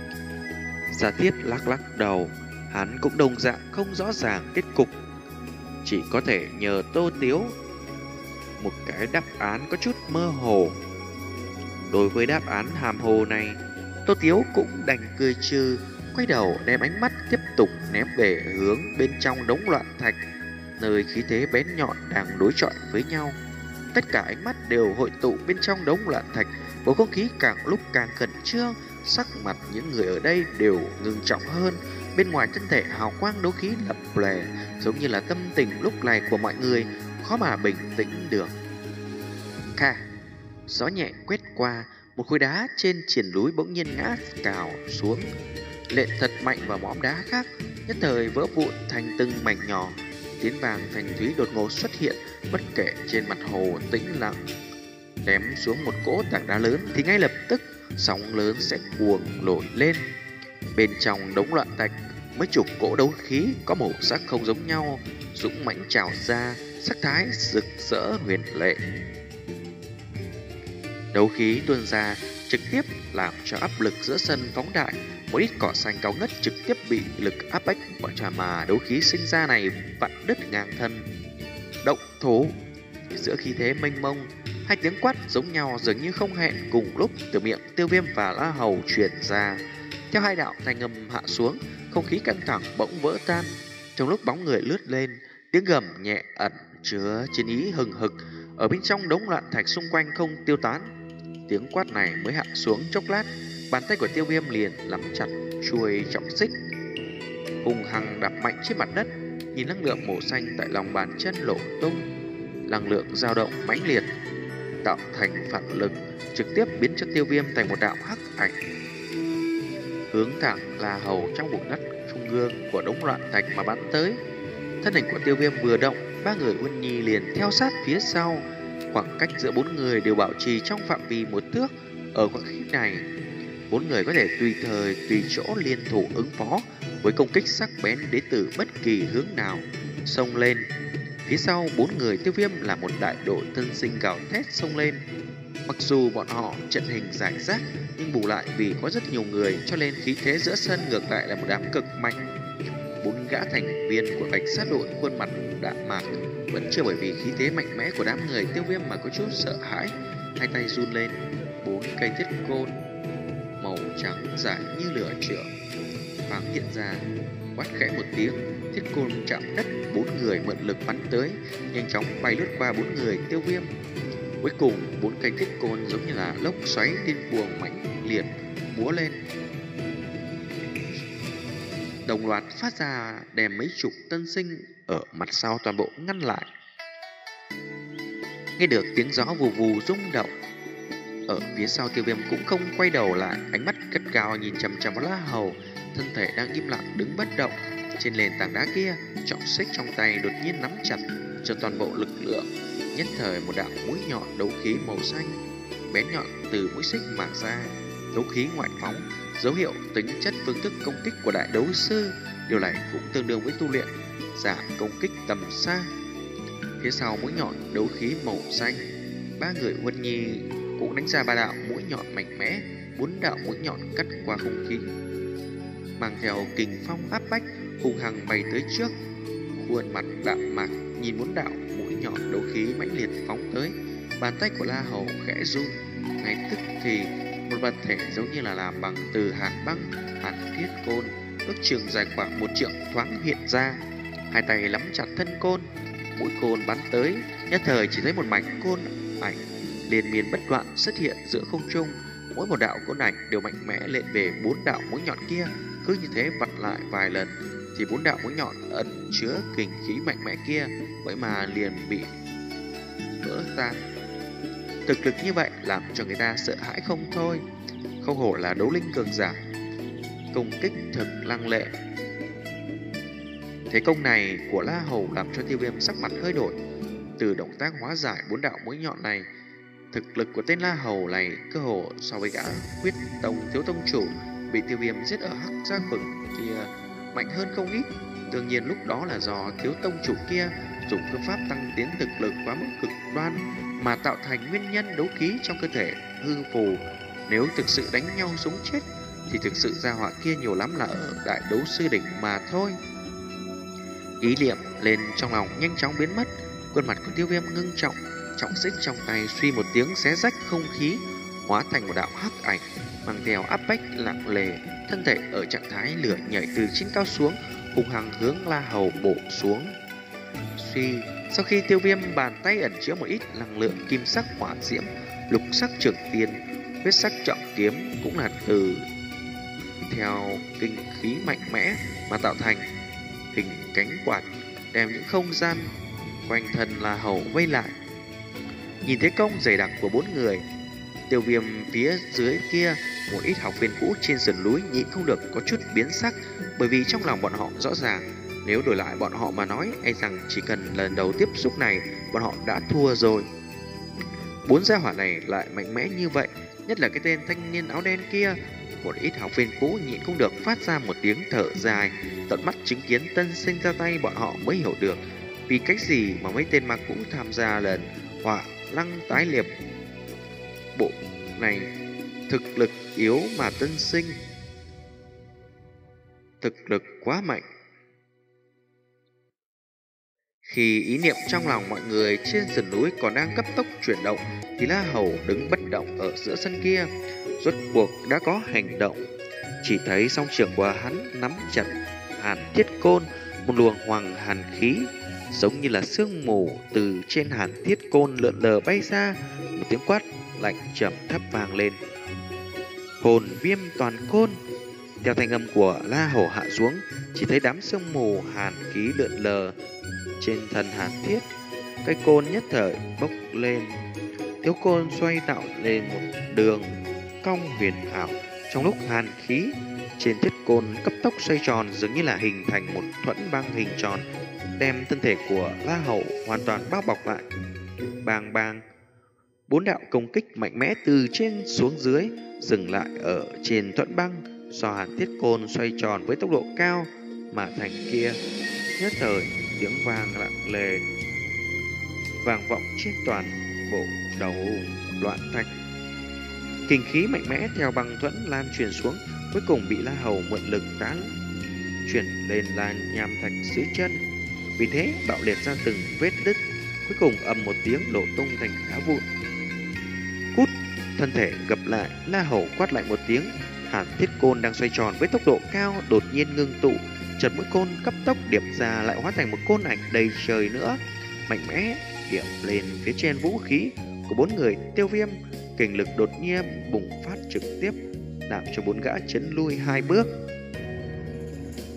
Sa Thiết lắc lắc đầu, hắn cũng đồng dạng không rõ ràng kết cục, chỉ có thể nhờ Tô Tiếu một cái đáp án có chút mơ hồ. Đối với đáp án hàm hồ này, Tô Tiếu cũng đành cười trừ, quay đầu đem ánh mắt tiếp tục ném về hướng bên trong đống loạn thạch, nơi khí thế bén nhọn đang đối chọi với nhau. Tất cả ánh mắt đều hội tụ bên trong đống loạn thạch, bầu không khí càng lúc càng khẩn trương, sắc mặt những người ở đây đều ngưng trọng hơn. Bên ngoài thân thể hào quang đấu khí lập lòe, giống như là tâm tình lúc này của mọi người khó mà bình tĩnh được. Kha, gió nhẹ quét qua, một khối đá trên triển núi bỗng nhiên ngã cào xuống, lệ thật mạnh vào mỏm đá khác, nhất thời vỡ vụn thành từng mảnh nhỏ. Tiếng vàng thành thúy đột ngột xuất hiện, bất kể trên mặt hồ tĩnh lặng, ném xuống một cỗ tảng đá lớn thì ngay lập tức sóng lớn sẽ cuồng nổi lên. Bên trong đống loạn thạch, mấy chục cỗ đấu khí có màu sắc không giống nhau dũng mãnh trào ra, sắc thái rực rỡ huyền lệ. Đấu khí tuôn ra trực tiếp làm cho áp lực giữa sân phóng đại, một ít cỏ xanh cao ngất trực tiếp bị lực áp bách bởi trà mà đấu khí sinh ra này vặn đứt ngang thân. Động thổ. Giữa khí thế mênh mông, hai tiếng quát giống nhau dường như không hẹn cùng lúc từ miệng Tiêu Viêm và La Hầu truyền ra. Theo hai đạo thanh âm hạ xuống, không khí căng thẳng bỗng vỡ tan. Trong lúc bóng người lướt lên, tiếng gầm nhẹ ẩn chứa chiến ý hừng hực ở bên trong đống loạn thạch xung quanh không tiêu tán. Tiếng quát này mới hạ xuống chốc lát, bàn tay của Tiêu Viêm liền nắm chặt chuôi trọng xích, hùng hăng đập mạnh trên mặt đất. Nhìn năng lượng màu xanh tại lòng bàn chân nổ tung, năng lượng dao động mãnh liệt tạo thành phản lực, trực tiếp biến cho Tiêu Viêm thành một đạo hắc ảnh, hướng thẳng La Hầu trong vùng đất trung ương của đống loạn thạch mà bắn tới. Thân hình của Tiêu Viêm vừa động, ba người Huân Nhi liền theo sát phía sau. Khoảng cách giữa bốn người đều bảo trì trong phạm vi một thước. Ở khoảng cách này, bốn người có thể tùy thời tùy chỗ liên thủ ứng phó với công kích sắc bén đến từ bất kỳ hướng nào. Xông lên, phía sau bốn người Tiêu Viêm là một đại đội tân sinh gào thét xông lên. Mặc dù bọn họ trận hình rải rác, nhưng bù lại vì có rất nhiều người cho nên khí thế giữa sân ngược lại là một đám cực mạnh. Bốn gã thành viên của Bạch Sát đội khuôn mặt đạm mạc, vẫn chưa bởi vì khí thế mạnh mẽ của đám người Tiêu Viêm mà có chút sợ hãi. Hai tay run lên, bốn cây thiết côn màu trắng dài như lửa trượng thoáng hiện ra, quát khẽ một tiếng, thiết côn chạm đất, bốn người mượn lực bắn tới, nhanh chóng bay lướt qua bốn người Tiêu Viêm. Cuối cùng, bốn cây thiết côn giống như là lốc xoáy điên cuồng mãnh liệt múa lên. đồng loạt phát ra, đem mấy chục tân sinh ở mặt sau toàn bộ ngăn lại. Nghe được tiếng gió vù vù rung động, ở phía sau Tiêu Viêm cũng không quay đầu lại, ánh mắt cất cao nhìn chằm chằm vào La Hầu, thân thể đang im lặng đứng bất động. Trên nền tảng đá kia, trọng xích trong tay đột nhiên nắm chặt cho toàn bộ lực lượng. Nhất thời một đạo mũi nhọn đấu khí màu xanh bén nhọn từ mũi xích mà ra, đấu khí ngoại phóng, dấu hiệu tính chất phương thức công kích của đại đấu sư. Điều này cũng tương đương với tu luyện giảm công kích tầm xa. Phía sau mũi nhọn đấu khí màu xanh, ba người Huân Nhi cũng đánh ra ba đạo mũi nhọn mạnh mẽ, bốn đạo mũi nhọn cắt qua không khí, mang theo kình phong áp bách, hung hăng bay tới trước. Khuôn mặt đạm mạc nhìn bốn đạo mũi nhọn đấu khí mãnh liệt phóng tới, bàn tay của La Hầu khẽ run. Ngay tức thì một vật thể giống như là làm bằng từ hàn băng, hàn thiết côn, ước chừng dài khoảng một trượng thoáng hiện ra. Hai tay nắm chặt thân côn, mũi côn bắn tới, nhất thời chỉ thấy một mảnh côn ảnh liên miên bất đoạn xuất hiện giữa không trung. Mỗi một đạo côn ảnh đều mạnh mẽ lên về bốn đạo mũi nhọn kia. Cứ như thế vặn lại vài lần thì bốn đạo mũi nhọn ẩn chứa kình khí mạnh mẽ kia vậy mà liền bị vỡ tan. Thực lực như vậy làm cho người ta sợ hãi không thôi. Không hổ là đấu linh cường giả, công kích thực lăng lệ. Thế công này của La Hầu làm cho Tiêu Viêm sắc mặt hơi đổi. Từ động tác hóa giải bốn đạo mũi nhọn này, thực lực của tên La Hầu này cơ hồ so với gã Huyết Tông thiếu tông chủ bị Tiêu Viêm giết ở Hắc Gia Phường kia mạnh hơn không ít. Đương nhiên lúc đó là do thiếu tông chủ kia dùng phương pháp tăng tiến thực lực quá mức cực đoan mà tạo thành nguyên nhân đấu khí trong cơ thể hư phù. Nếu thực sự đánh nhau sống chết thì thực sự gia họa kia nhiều lắm là ở đại đấu sư đỉnh mà thôi. Ý niệm lên trong lòng nhanh chóng biến mất, khuôn mặt của Tiêu Viêm ngưng trọng, trọng xích trong tay suy một tiếng xé rách không khí, hóa thành một đạo hắc ảnh mang theo áp bách lặng lề, thân thể ở trạng thái lửa nhảy từ trên cao xuống, hung hăng hướng La Hầu bổ xuống. Suy, sau khi Tiêu Viêm bàn tay ẩn chứa một ít năng lượng kim sắc hỏa diễm, lục sắc trường tiên, huyết sắc trọng kiếm cũng là từ theo kinh khí mạnh mẽ mà tạo thành hình cánh quạt, đem những không gian quanh thân La Hầu vây lại. Nhìn thấy công dày đặc của bốn người, Tiêu Viêm phía dưới kia, một ít học viên cũ trên sườn núi nhịn không được có chút biến sắc, bởi vì trong lòng bọn họ rõ ràng, nếu đổi lại bọn họ mà nói, e rằng chỉ cần lần đầu tiếp xúc này, bọn họ đã thua rồi. Bốn gia hỏa này lại mạnh mẽ như vậy, nhất là cái tên thanh niên áo đen kia. Một ít học viên cũ nhịn không được phát ra một tiếng thở dài, tận mắt chứng kiến tân sinh ra tay, bọn họ mới hiểu được vì cách gì mà mấy tên ma cũ tham gia lần hỏa lăng tái liệp bộ này. Thực lực yếu mà tân sinh thực lực quá mạnh. Khi ý niệm trong lòng mọi người trên sườn núi còn đang cấp tốc chuyển động thì La Hầu đứng bất động ở giữa sân kia, rốt cuộc đã có hành động. Chỉ thấy song trưởng của hắn nắm chặt hàn thiết côn, một luồng hoàng hàn khí giống như là sương mù từ trên hàn thiết côn lượn lờ bay ra. Một tiếng quát lạnh trầm thấp vang lên: hồn viêm toàn côn. Theo thanh âm của La Hầu hạ xuống, chỉ thấy đám sương mù hàn khí lượn lờ trên thân hàn thiết, cây côn nhất thời bốc lên. Thiếu côn xoay tạo lên một đường cong huyền ảo. Trong lúc hàn khí trên thiết côn cấp tốc xoay tròn, dường như là hình thành một thuẫn băng hình tròn, đem thân thể của La Hầu hoàn toàn bao bọc lại. Bang bang, bốn đạo công kích mạnh mẽ từ trên xuống dưới dừng lại ở trên thuẫn băng do hàn thiết côn xoay tròn với tốc độ cao mà thành kia. Nhất thời tiếng vang lặng lề vang vọng trên toàn bộ đầu loạn thạch. Kinh khí mạnh mẽ theo băng thuẫn lan truyền xuống, cuối cùng bị La Hầu mượn lực tán chuyển lên lan nham thạch dưới chân. Vì thế bạo liệt ra từng vết đứt, cuối cùng ầm một tiếng đổ tung thành đá vụn. Cút! Thân thể gập lại, La Hầu quát lại một tiếng. Hàn thiết côn đang xoay tròn với tốc độ cao đột nhiên ngưng tụ, chợt mũi côn cấp tốc điệp ra lại hóa thành một côn ảnh đầy trời nữa, mạnh mẽ điệp lên phía trên vũ khí của bốn người Tiêu Viêm. Kình lực đột nhiên bùng phát trực tiếp, làm cho bốn gã chấn lui hai bước.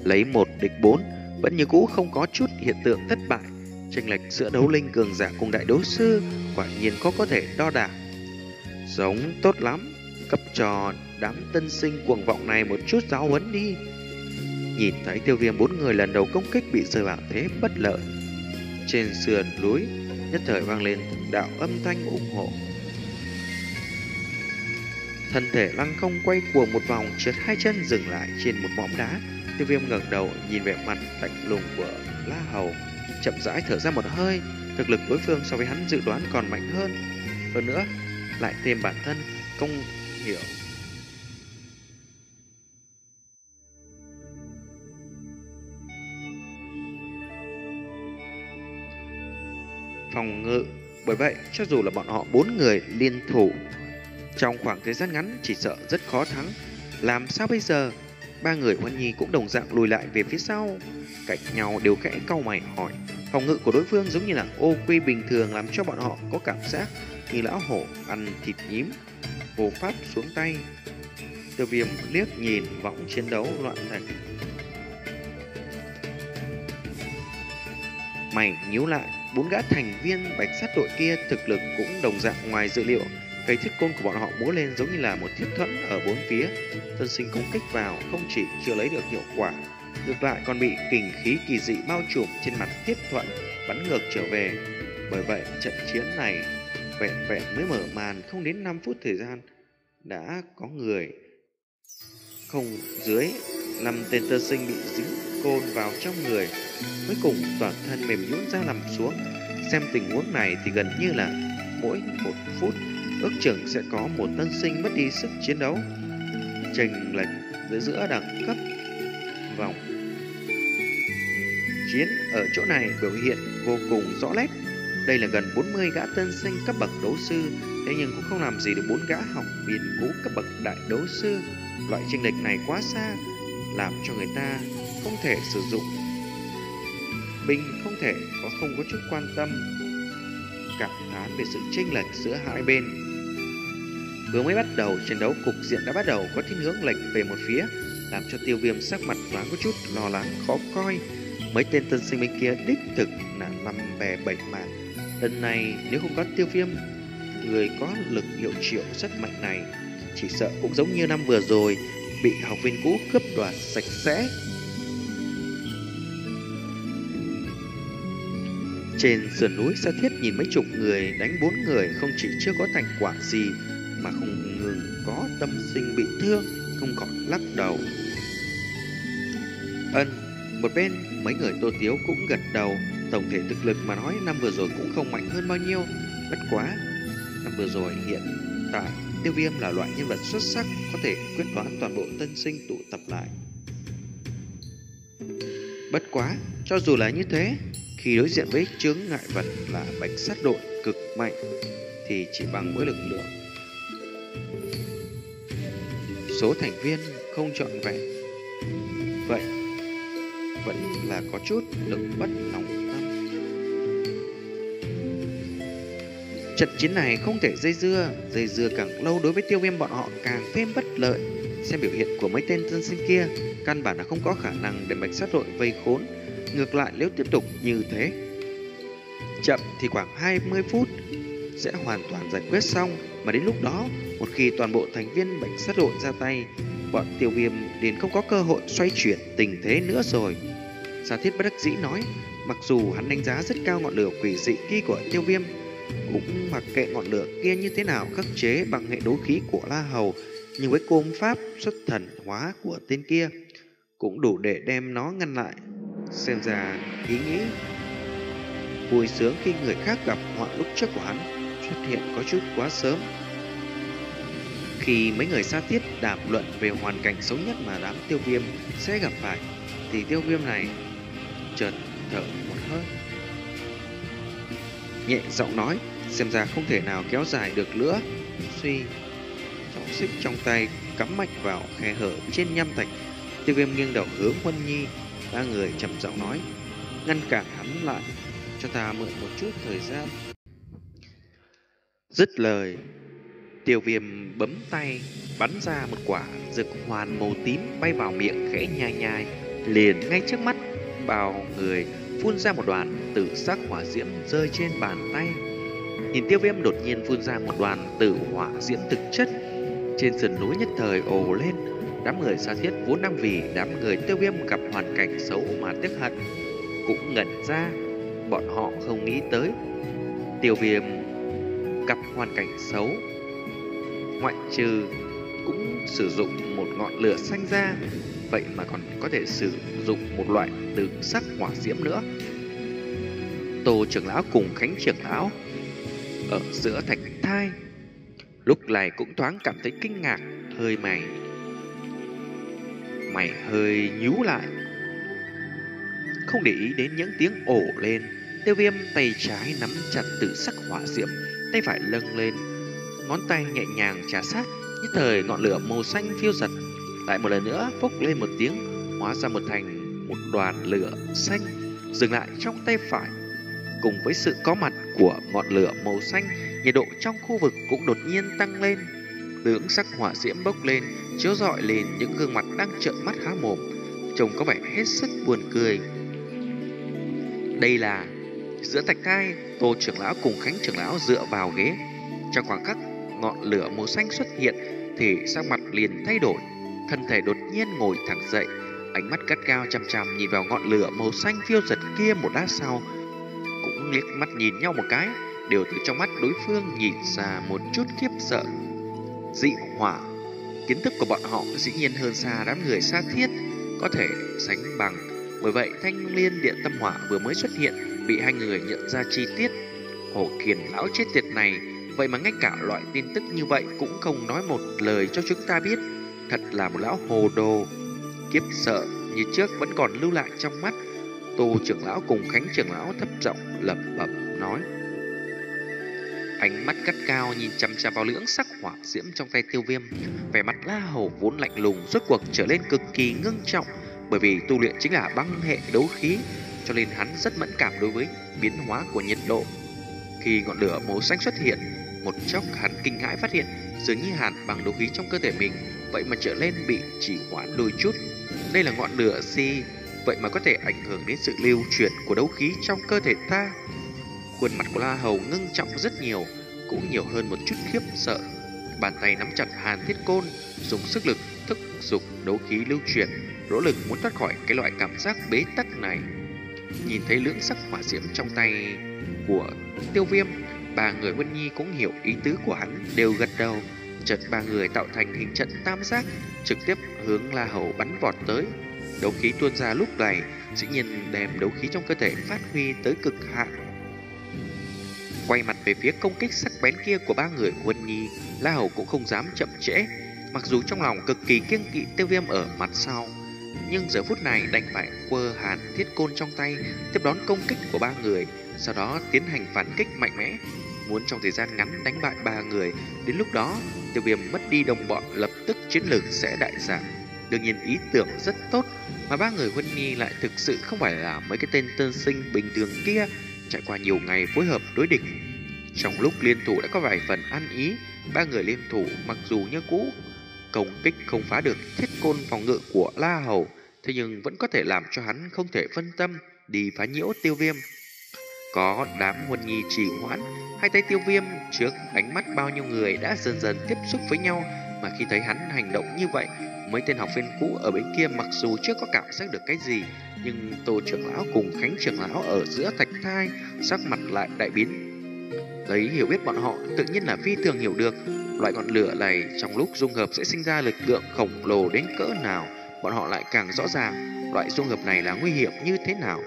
lấy một địch bốn, vẫn như cũ không có chút hiện tượng thất bại. Chênh lệch giữa đấu linh cường giả cùng đại đấu sư quả nhiên có có thể đo đạc. Giống tốt lắm, cấp cho đám tân sinh cuồng vọng này một chút giáo huấn đi. Nhìn thấy Tiêu Viêm bốn người lần đầu công kích bị rơi vào thế bất lợi, trên sườn núi nhất thời vang lên từng đạo âm thanh ủng hộ. Thân thể lăng không quay cuồng một vòng, trượt hai chân dừng lại trên một mỏm đá. Tiêu Viêm ngẩng đầu nhìn vẻ mặt lạnh lùng của La Hầu, chậm rãi thở ra một hơi. Thực lực đối phương so với hắn dự đoán còn mạnh hơn. Hơn nữa, lại thêm bản thân công hiểu. Phòng ngự. Bởi vậy, cho dù là bọn họ bốn người liên thủ, trong khoảng thời gian ngắn chỉ sợ rất khó thắng. Làm sao bây giờ? Ba người Huân Nhi cũng đồng dạng lùi lại về phía sau, cạnh nhau đều khẽ cau mày hỏi. Phòng ngự của đối phương giống như là ô quy bình thường, làm cho bọn họ có cảm giác như lão hổ ăn thịt nhím, vô pháp xuống tay. Tiêu Viêm liếc nhìn võng chiến đấu loạn thành, mày nhíu lại. Bốn gã thành viên bạch sát đội kia thực lực cũng đồng dạng ngoài dự liệu. Cây thiết côn của bọn họ múa lên giống như là một thiết thuẫn ở bốn phía. Tân sinh công kích vào không chỉ chưa lấy được hiệu quả, ngược lại còn bị kình khí kỳ dị bao trùm trên mặt thiết thuẫn, bắn ngược trở về. Bởi vậy trận chiến này vẹn vẹn mới mở màn không đến năm phút thời gian, đã có người không dưới năm tên tân sinh bị dính côn vào trong người, cuối cùng toàn thân mềm nhũn ra nằm xuống. Xem tình huống này thì gần như là mỗi một phút ước chừng sẽ có một tân sinh mất đi sức chiến đấu. Chênh lệch giữa giữa đẳng cấp vòng chiến ở chỗ này biểu hiện vô cùng rõ nét. Đây là gần bốn mươi gã tân sinh cấp bậc đấu sư, thế nhưng cũng không làm gì được bốn gã học viên cũ cấp bậc đại đấu sư. Loại chênh lệch này quá xa, làm cho người ta không thể sử dụng binh, không thể có không có chút quan tâm, cảm thán về sự chênh lệch giữa hai bên. Vừa mới bắt đầu chiến đấu, cục diện đã bắt đầu có thiên hướng lệch về một phía, làm cho Tiêu Viêm sắc mặt thoáng có chút lo lắng khó coi. Mấy tên tân sinh bên kia đích thực là năm bè bảy mảng. Lần này nếu không có Tiêu Viêm, người có lực hiệu triệu rất mạnh này, chỉ sợ cũng giống như năm vừa rồi bị học viên cũ cướp đoạt sạch sẽ. Trên sườn núi, Sa Thiết nhìn mấy chục người đánh bốn người không chỉ chưa có thành quả gì, mà không ngừng có tâm sinh bị thương, không khỏi lắc đầu. Ân, một bên mấy người Tô Tiếu cũng gật đầu. Tổng thể thực lực mà nói năm vừa rồi cũng không mạnh hơn bao nhiêu. Bất quá năm vừa rồi hiện tại Tiêu Viêm là loại nhân vật xuất sắc, có thể quyết đoán toàn bộ tân sinh tụ tập lại. Bất quá cho dù là như thế, khi đối diện với chướng ngại vật là bạch sát đội cực mạnh thì chỉ bằng với lực lượng, số thành viên không trọn vẹn, vậy vẫn là có chút lực bất tòng tâm. Trận chiến này không thể dây dưa, dây dưa càng lâu đối với Tiêu Viêm bọn họ càng thêm bất lợi. Xem biểu hiện của mấy tên tân sinh kia, căn bản là không có khả năng để bạch sát đội vây khốn. Ngược lại nếu tiếp tục như thế, chậm thì khoảng hai mươi phút sẽ hoàn toàn giải quyết xong. Mà đến lúc đó, một khi toàn bộ thành viên bạch sát đội ra tay, bọn Tiêu Viêm liền không có cơ hội xoay chuyển tình thế nữa rồi. Sa Thiết bất đắc dĩ nói, mặc dù hắn đánh giá rất cao ngọn lửa quỷ dị kia của Tiêu Viêm, cũng mặc kệ ngọn lửa kia như thế nào khắc chế bằng hệ đấu khí của La Hầu, nhưng với công pháp xuất thần hóa của tên kia cũng đủ để đem nó ngăn lại. Xem ra ý nghĩ vui sướng khi người khác gặp họa lúc trước của hắn xuất hiện có chút quá sớm. Khi mấy người Sa Thiết đàm luận về hoàn cảnh xấu nhất mà đám Tiêu Viêm sẽ gặp phải, thì Tiêu Viêm này chợt thở một hơi, nhẹ giọng nói, xem ra không thể nào kéo dài được nữa. Suy, trọng xích trong tay cắm mạch vào khe hở trên nham thạch. Tiêu Viêm nghiêng đầu hướng Huân Nhi. Ba người trầm giọng nói, ngăn cản hắn lại, cho ta mượn một chút thời gian. Dứt lời, Tiêu Viêm bấm tay bắn ra một quả dược hoàn màu tím bay vào miệng khẽ nhai nhai. Liền ngay trước mắt bao người phun ra một đoàn tử sắc hỏa diễm rơi trên bàn tay. Nhìn Tiêu Viêm đột nhiên phun ra một đoàn tử hỏa diễm thực chất, trên sườn núi nhất thời ồ lên. Đám người Sa Thiết vốn đang vì đám người Tiêu Viêm gặp hoàn cảnh xấu mà tiếc hận, cũng ngẩn ra. Bọn họ không nghĩ tới Tiêu Viêm gặp hoàn cảnh xấu, ngoại trừ cũng sử dụng một ngọn lửa xanh ra, vậy mà còn có thể sử dụng một loại tử sắc hỏa diễm nữa. Tô trưởng lão cùng Khánh trưởng lão ở giữa thạch thai lúc này cũng thoáng cảm thấy kinh ngạc, hơi mày mày hơi nhíu lại, không để ý đến những tiếng ồ lên. Tiêu Viêm tay trái nắm chặt tử sắc hỏa diễm, tay phải lâng lên, ngón tay nhẹ nhàng trà sát, nhất thời ngọn lửa màu xanh phiêu giật, lại một lần nữa phốc lên một tiếng, hóa ra một thành một đoàn lửa xanh dừng lại trong tay phải. Cùng với sự có mặt của ngọn lửa màu xanh, nhiệt độ trong khu vực cũng đột nhiên tăng lên. Lưỡng sắc hỏa diễm bốc lên, chiếu rọi lên những gương mặt đang trợn mắt há mồm, trông có vẻ hết sức buồn cười. Đây là giữa thạch thai, Tô trưởng lão cùng Khánh trưởng lão dựa vào ghế. Trong khoảng khắc ngọn lửa màu xanh xuất hiện thì sắc mặt liền thay đổi, thân thể đột nhiên ngồi thẳng dậy, ánh mắt gắt gao chằm chằm nhìn vào ngọn lửa màu xanh phiêu giật kia. Một lát sau cũng liếc mắt nhìn nhau một cái, đều từ trong mắt đối phương nhìn ra một chút khiếp sợ. Dị hỏa, kiến thức của bọn họ dĩ nhiên hơn xa đám người Sa Thiết có thể sánh bằng. Bởi vậy thanh liên điện tâm hỏa vừa mới xuất hiện bị hai người nhận ra chi tiết. Hổ Kiền lão chết tiệt này, vậy mà ngay cả loại tin tức như vậy cũng không nói một lời cho chúng ta biết, thật là một lão hồ đồ. Kiếp sợ như trước vẫn còn lưu lại trong mắt. Tô trưởng lão cùng Khánh trưởng lão thấp giọng lẩm bẩm nói. Ánh mắt gắt cao nhìn chằm chằm vào lưỡng sắc hỏa diễm trong tay Tiêu Viêm, vẻ mặt La Hầu vốn lạnh lùng rốt cuộc trở lên cực kỳ ngưng trọng. Bởi vì tu luyện chính là băng hệ đấu khí, cho nên hắn rất mẫn cảm đối với biến hóa của nhiệt độ. Khi ngọn lửa màu xanh xuất hiện, một chốc hắn kinh hãi phát hiện dường như hàn bằng đấu khí trong cơ thể mình vậy mà trở lên bị chỉ hoãn đôi chút. Đây là ngọn lửa gì vậy mà có thể ảnh hưởng đến sự lưu chuyển của đấu khí trong cơ thể ta? Khuôn mặt của La Hầu ngưng trọng rất nhiều, cũng nhiều hơn một chút khiếp sợ. Bàn tay nắm chặt hàn thiết côn, dùng sức lực thúc giục đấu khí lưu chuyển, nỗ lực muốn thoát khỏi cái loại cảm giác bế tắc này. Nhìn thấy lưỡng sắc hỏa diễm trong tay của Tiêu Viêm, ba người Huân Nhi cũng hiểu ý tứ của hắn, đều gật đầu. Chợt ba người tạo thành hình trận tam giác, trực tiếp hướng La Hầu bắn vọt tới. Đấu khí tuôn ra lúc này dĩ nhiên đem đấu khí trong cơ thể phát huy tới cực hạn. Quay mặt về phía công kích sắc bén kia của ba người Huân Nhi, La Hầu cũng không dám chậm trễ. Mặc dù trong lòng cực kỳ kiêng kỵ Tiêu Viêm ở mặt sau, nhưng giờ phút này đành phải quơ hàn thiết côn trong tay tiếp đón công kích của ba người, sau đó tiến hành phản kích mạnh mẽ, muốn trong thời gian ngắn đánh bại ba người. Đến lúc đó Tiêu Viêm mất đi đồng bọn, lập tức chiến lược sẽ đại giảm. Đương nhiên ý tưởng rất tốt, mà ba người Huân Nhi lại thực sự không phải là mấy cái tên tân sinh bình thường kia. Trải qua nhiều ngày phối hợp đối địch, trong lúc liên thủ đã có vài phần ăn ý. Ba người liên thủ mặc dù như cũ công kích không phá được thiết côn phòng ngự của La Hầu, thế nhưng vẫn có thể làm cho hắn không thể phân tâm đi phá nhiễu Tiêu Viêm. Có đám Huân Nhi trì hoãn, hai tay Tiêu Viêm trước ánh mắt bao nhiêu người đã dần dần tiếp xúc với nhau, mà khi thấy hắn hành động như vậy, mấy tên học viên cũ ở bên kia mặc dù chưa có cảm giác được cái gì, nhưng Tô trưởng lão cùng Khánh trưởng lão ở giữa thạch thai sắc mặt lại đại biến. Lấy hiểu biết bọn họ tự nhiên là phi thường hiểu được loại ngọn lửa này trong lúc dung hợp sẽ sinh ra lực lượng khổng lồ đến cỡ nào. Bọn họ lại càng rõ ràng loại dung hợp này là nguy hiểm như thế nào.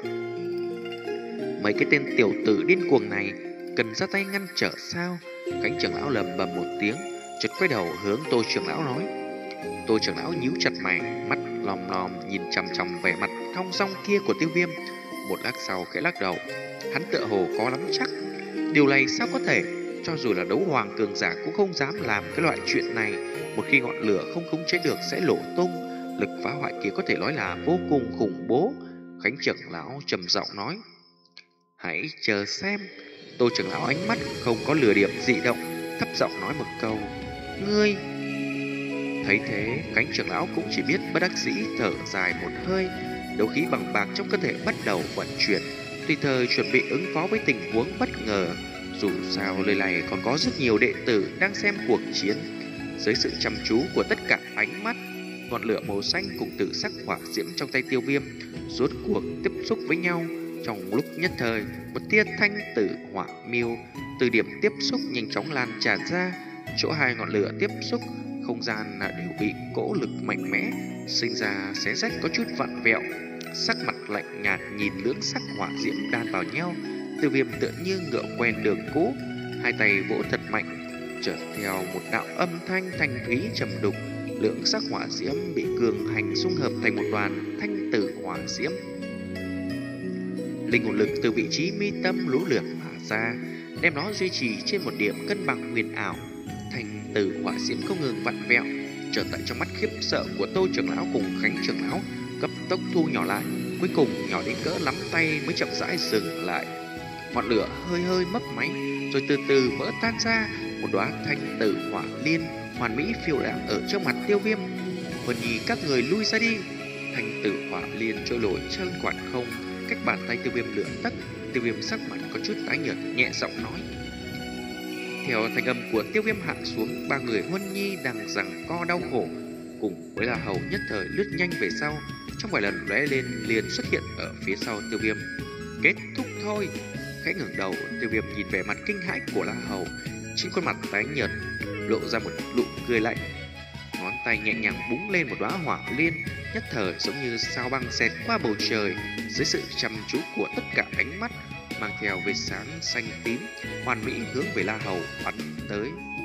Mấy cái tên tiểu tử điên cuồng này cần ra tay ngăn trở sao? Khánh trưởng lão lầm bầm một tiếng, chợt quay đầu hướng Tô trưởng lão nói. Tô trưởng lão nhíu chặt mày, mắt lòm lòm nhìn chằm chằm vẻ mặt thong dong kia của Tiêu Viêm. Một lát sau khẽ lắc đầu, hắn tựa hồ khó lắm chắc. Điều này sao có thể? Cho dù là đấu hoàng cường giả cũng không dám làm cái loại chuyện này. Một khi ngọn lửa không khống chế được sẽ nổ tung, lực phá hoại kia có thể nói là vô cùng khủng bố. Khánh trưởng lão trầm giọng nói. Hãy chờ xem. Tô trưởng lão ánh mắt không có lửa điểm dị động, thấp giọng nói một câu. Ngươi. Thấy thế, Khánh trưởng lão cũng chỉ biết bất đắc dĩ thở dài một hơi. đấu khí bằng bạc trong cơ thể bắt đầu vận chuyển, tùy thời chuẩn bị ứng phó với tình huống bất ngờ. Dù sao nơi này còn có rất nhiều đệ tử đang xem cuộc chiến. Dưới sự chăm chú của tất cả ánh mắt, ngọn lửa màu xanh cùng tự sắc hỏa diễm trong tay Tiêu Viêm rốt cuộc tiếp xúc với nhau. Trong lúc nhất thời, một tia thanh tử hỏa miêu từ điểm tiếp xúc nhanh chóng lan tràn ra. Chỗ hai ngọn lửa tiếp xúc, không gian đều bị cỗ lực mạnh mẽ sinh ra xé rách có chút vặn vẹo. Sắc mặt lạnh nhạt nhìn lưỡng sắc hỏa diễm đan vào nhau, Tiêu Viêm tựa như ngựa quen đường cũ, hai tay vỗ thật mạnh. Chợt theo một đạo âm thanh thanh thúy trầm đục, lưỡng sắc hỏa diễm bị cường hành xung hợp thành một đoàn thanh tử hỏa diễm. Linh hồn lực từ vị trí mi tâm lũ lượt mà ra, đem nó duy trì trên một điểm cân bằng huyền ảo. Thanh tử hỏa diễm không ngừng vặn vẹo, trở tại trong mắt khiếp sợ của Tô trưởng lão cùng Khánh trưởng lão, cấp tốc thu nhỏ lại, cuối cùng nhỏ đến cỡ nắm tay mới chậm rãi dừng lại. Ngọn lửa hơi hơi mấp máy, rồi từ từ vỡ tan ra. Một đóa thanh tử hỏa liên hoàn mỹ phiêu lãng ở trước mặt Tiêu Viêm. Vân Nhi, các người lui ra đi. Thanh tử hỏa liên trôi nổi trên quạt không, cách bàn tay Tiêu Viêm lửa tấc. Tiêu Viêm sắc mặt có chút tái nhợt, nhẹ giọng nói. Theo thanh âm của Tiêu Viêm hạ xuống, ba người Huân Nhi đang giằng co đau khổ, cùng với La Hầu nhất thời lướt nhanh về sau, trong vài lần lóe lên liền xuất hiện ở phía sau Tiêu Viêm. Kết thúc thôi. Khẽ ngẩng đầu, Tiêu Viêm nhìn vẻ mặt kinh hãi của La Hầu, trên khuôn mặt tái nhợt lộ ra một nụ cười lạnh. Ngón tay nhẹ nhàng búng lên một đóa hỏa liên, nhất thời giống như sao băng xẹt qua bầu trời. Dưới sự chăm chú của tất cả ánh mắt, mang theo vệt sáng xanh tím hoàn mỹ hướng về La Hầu bắn tới.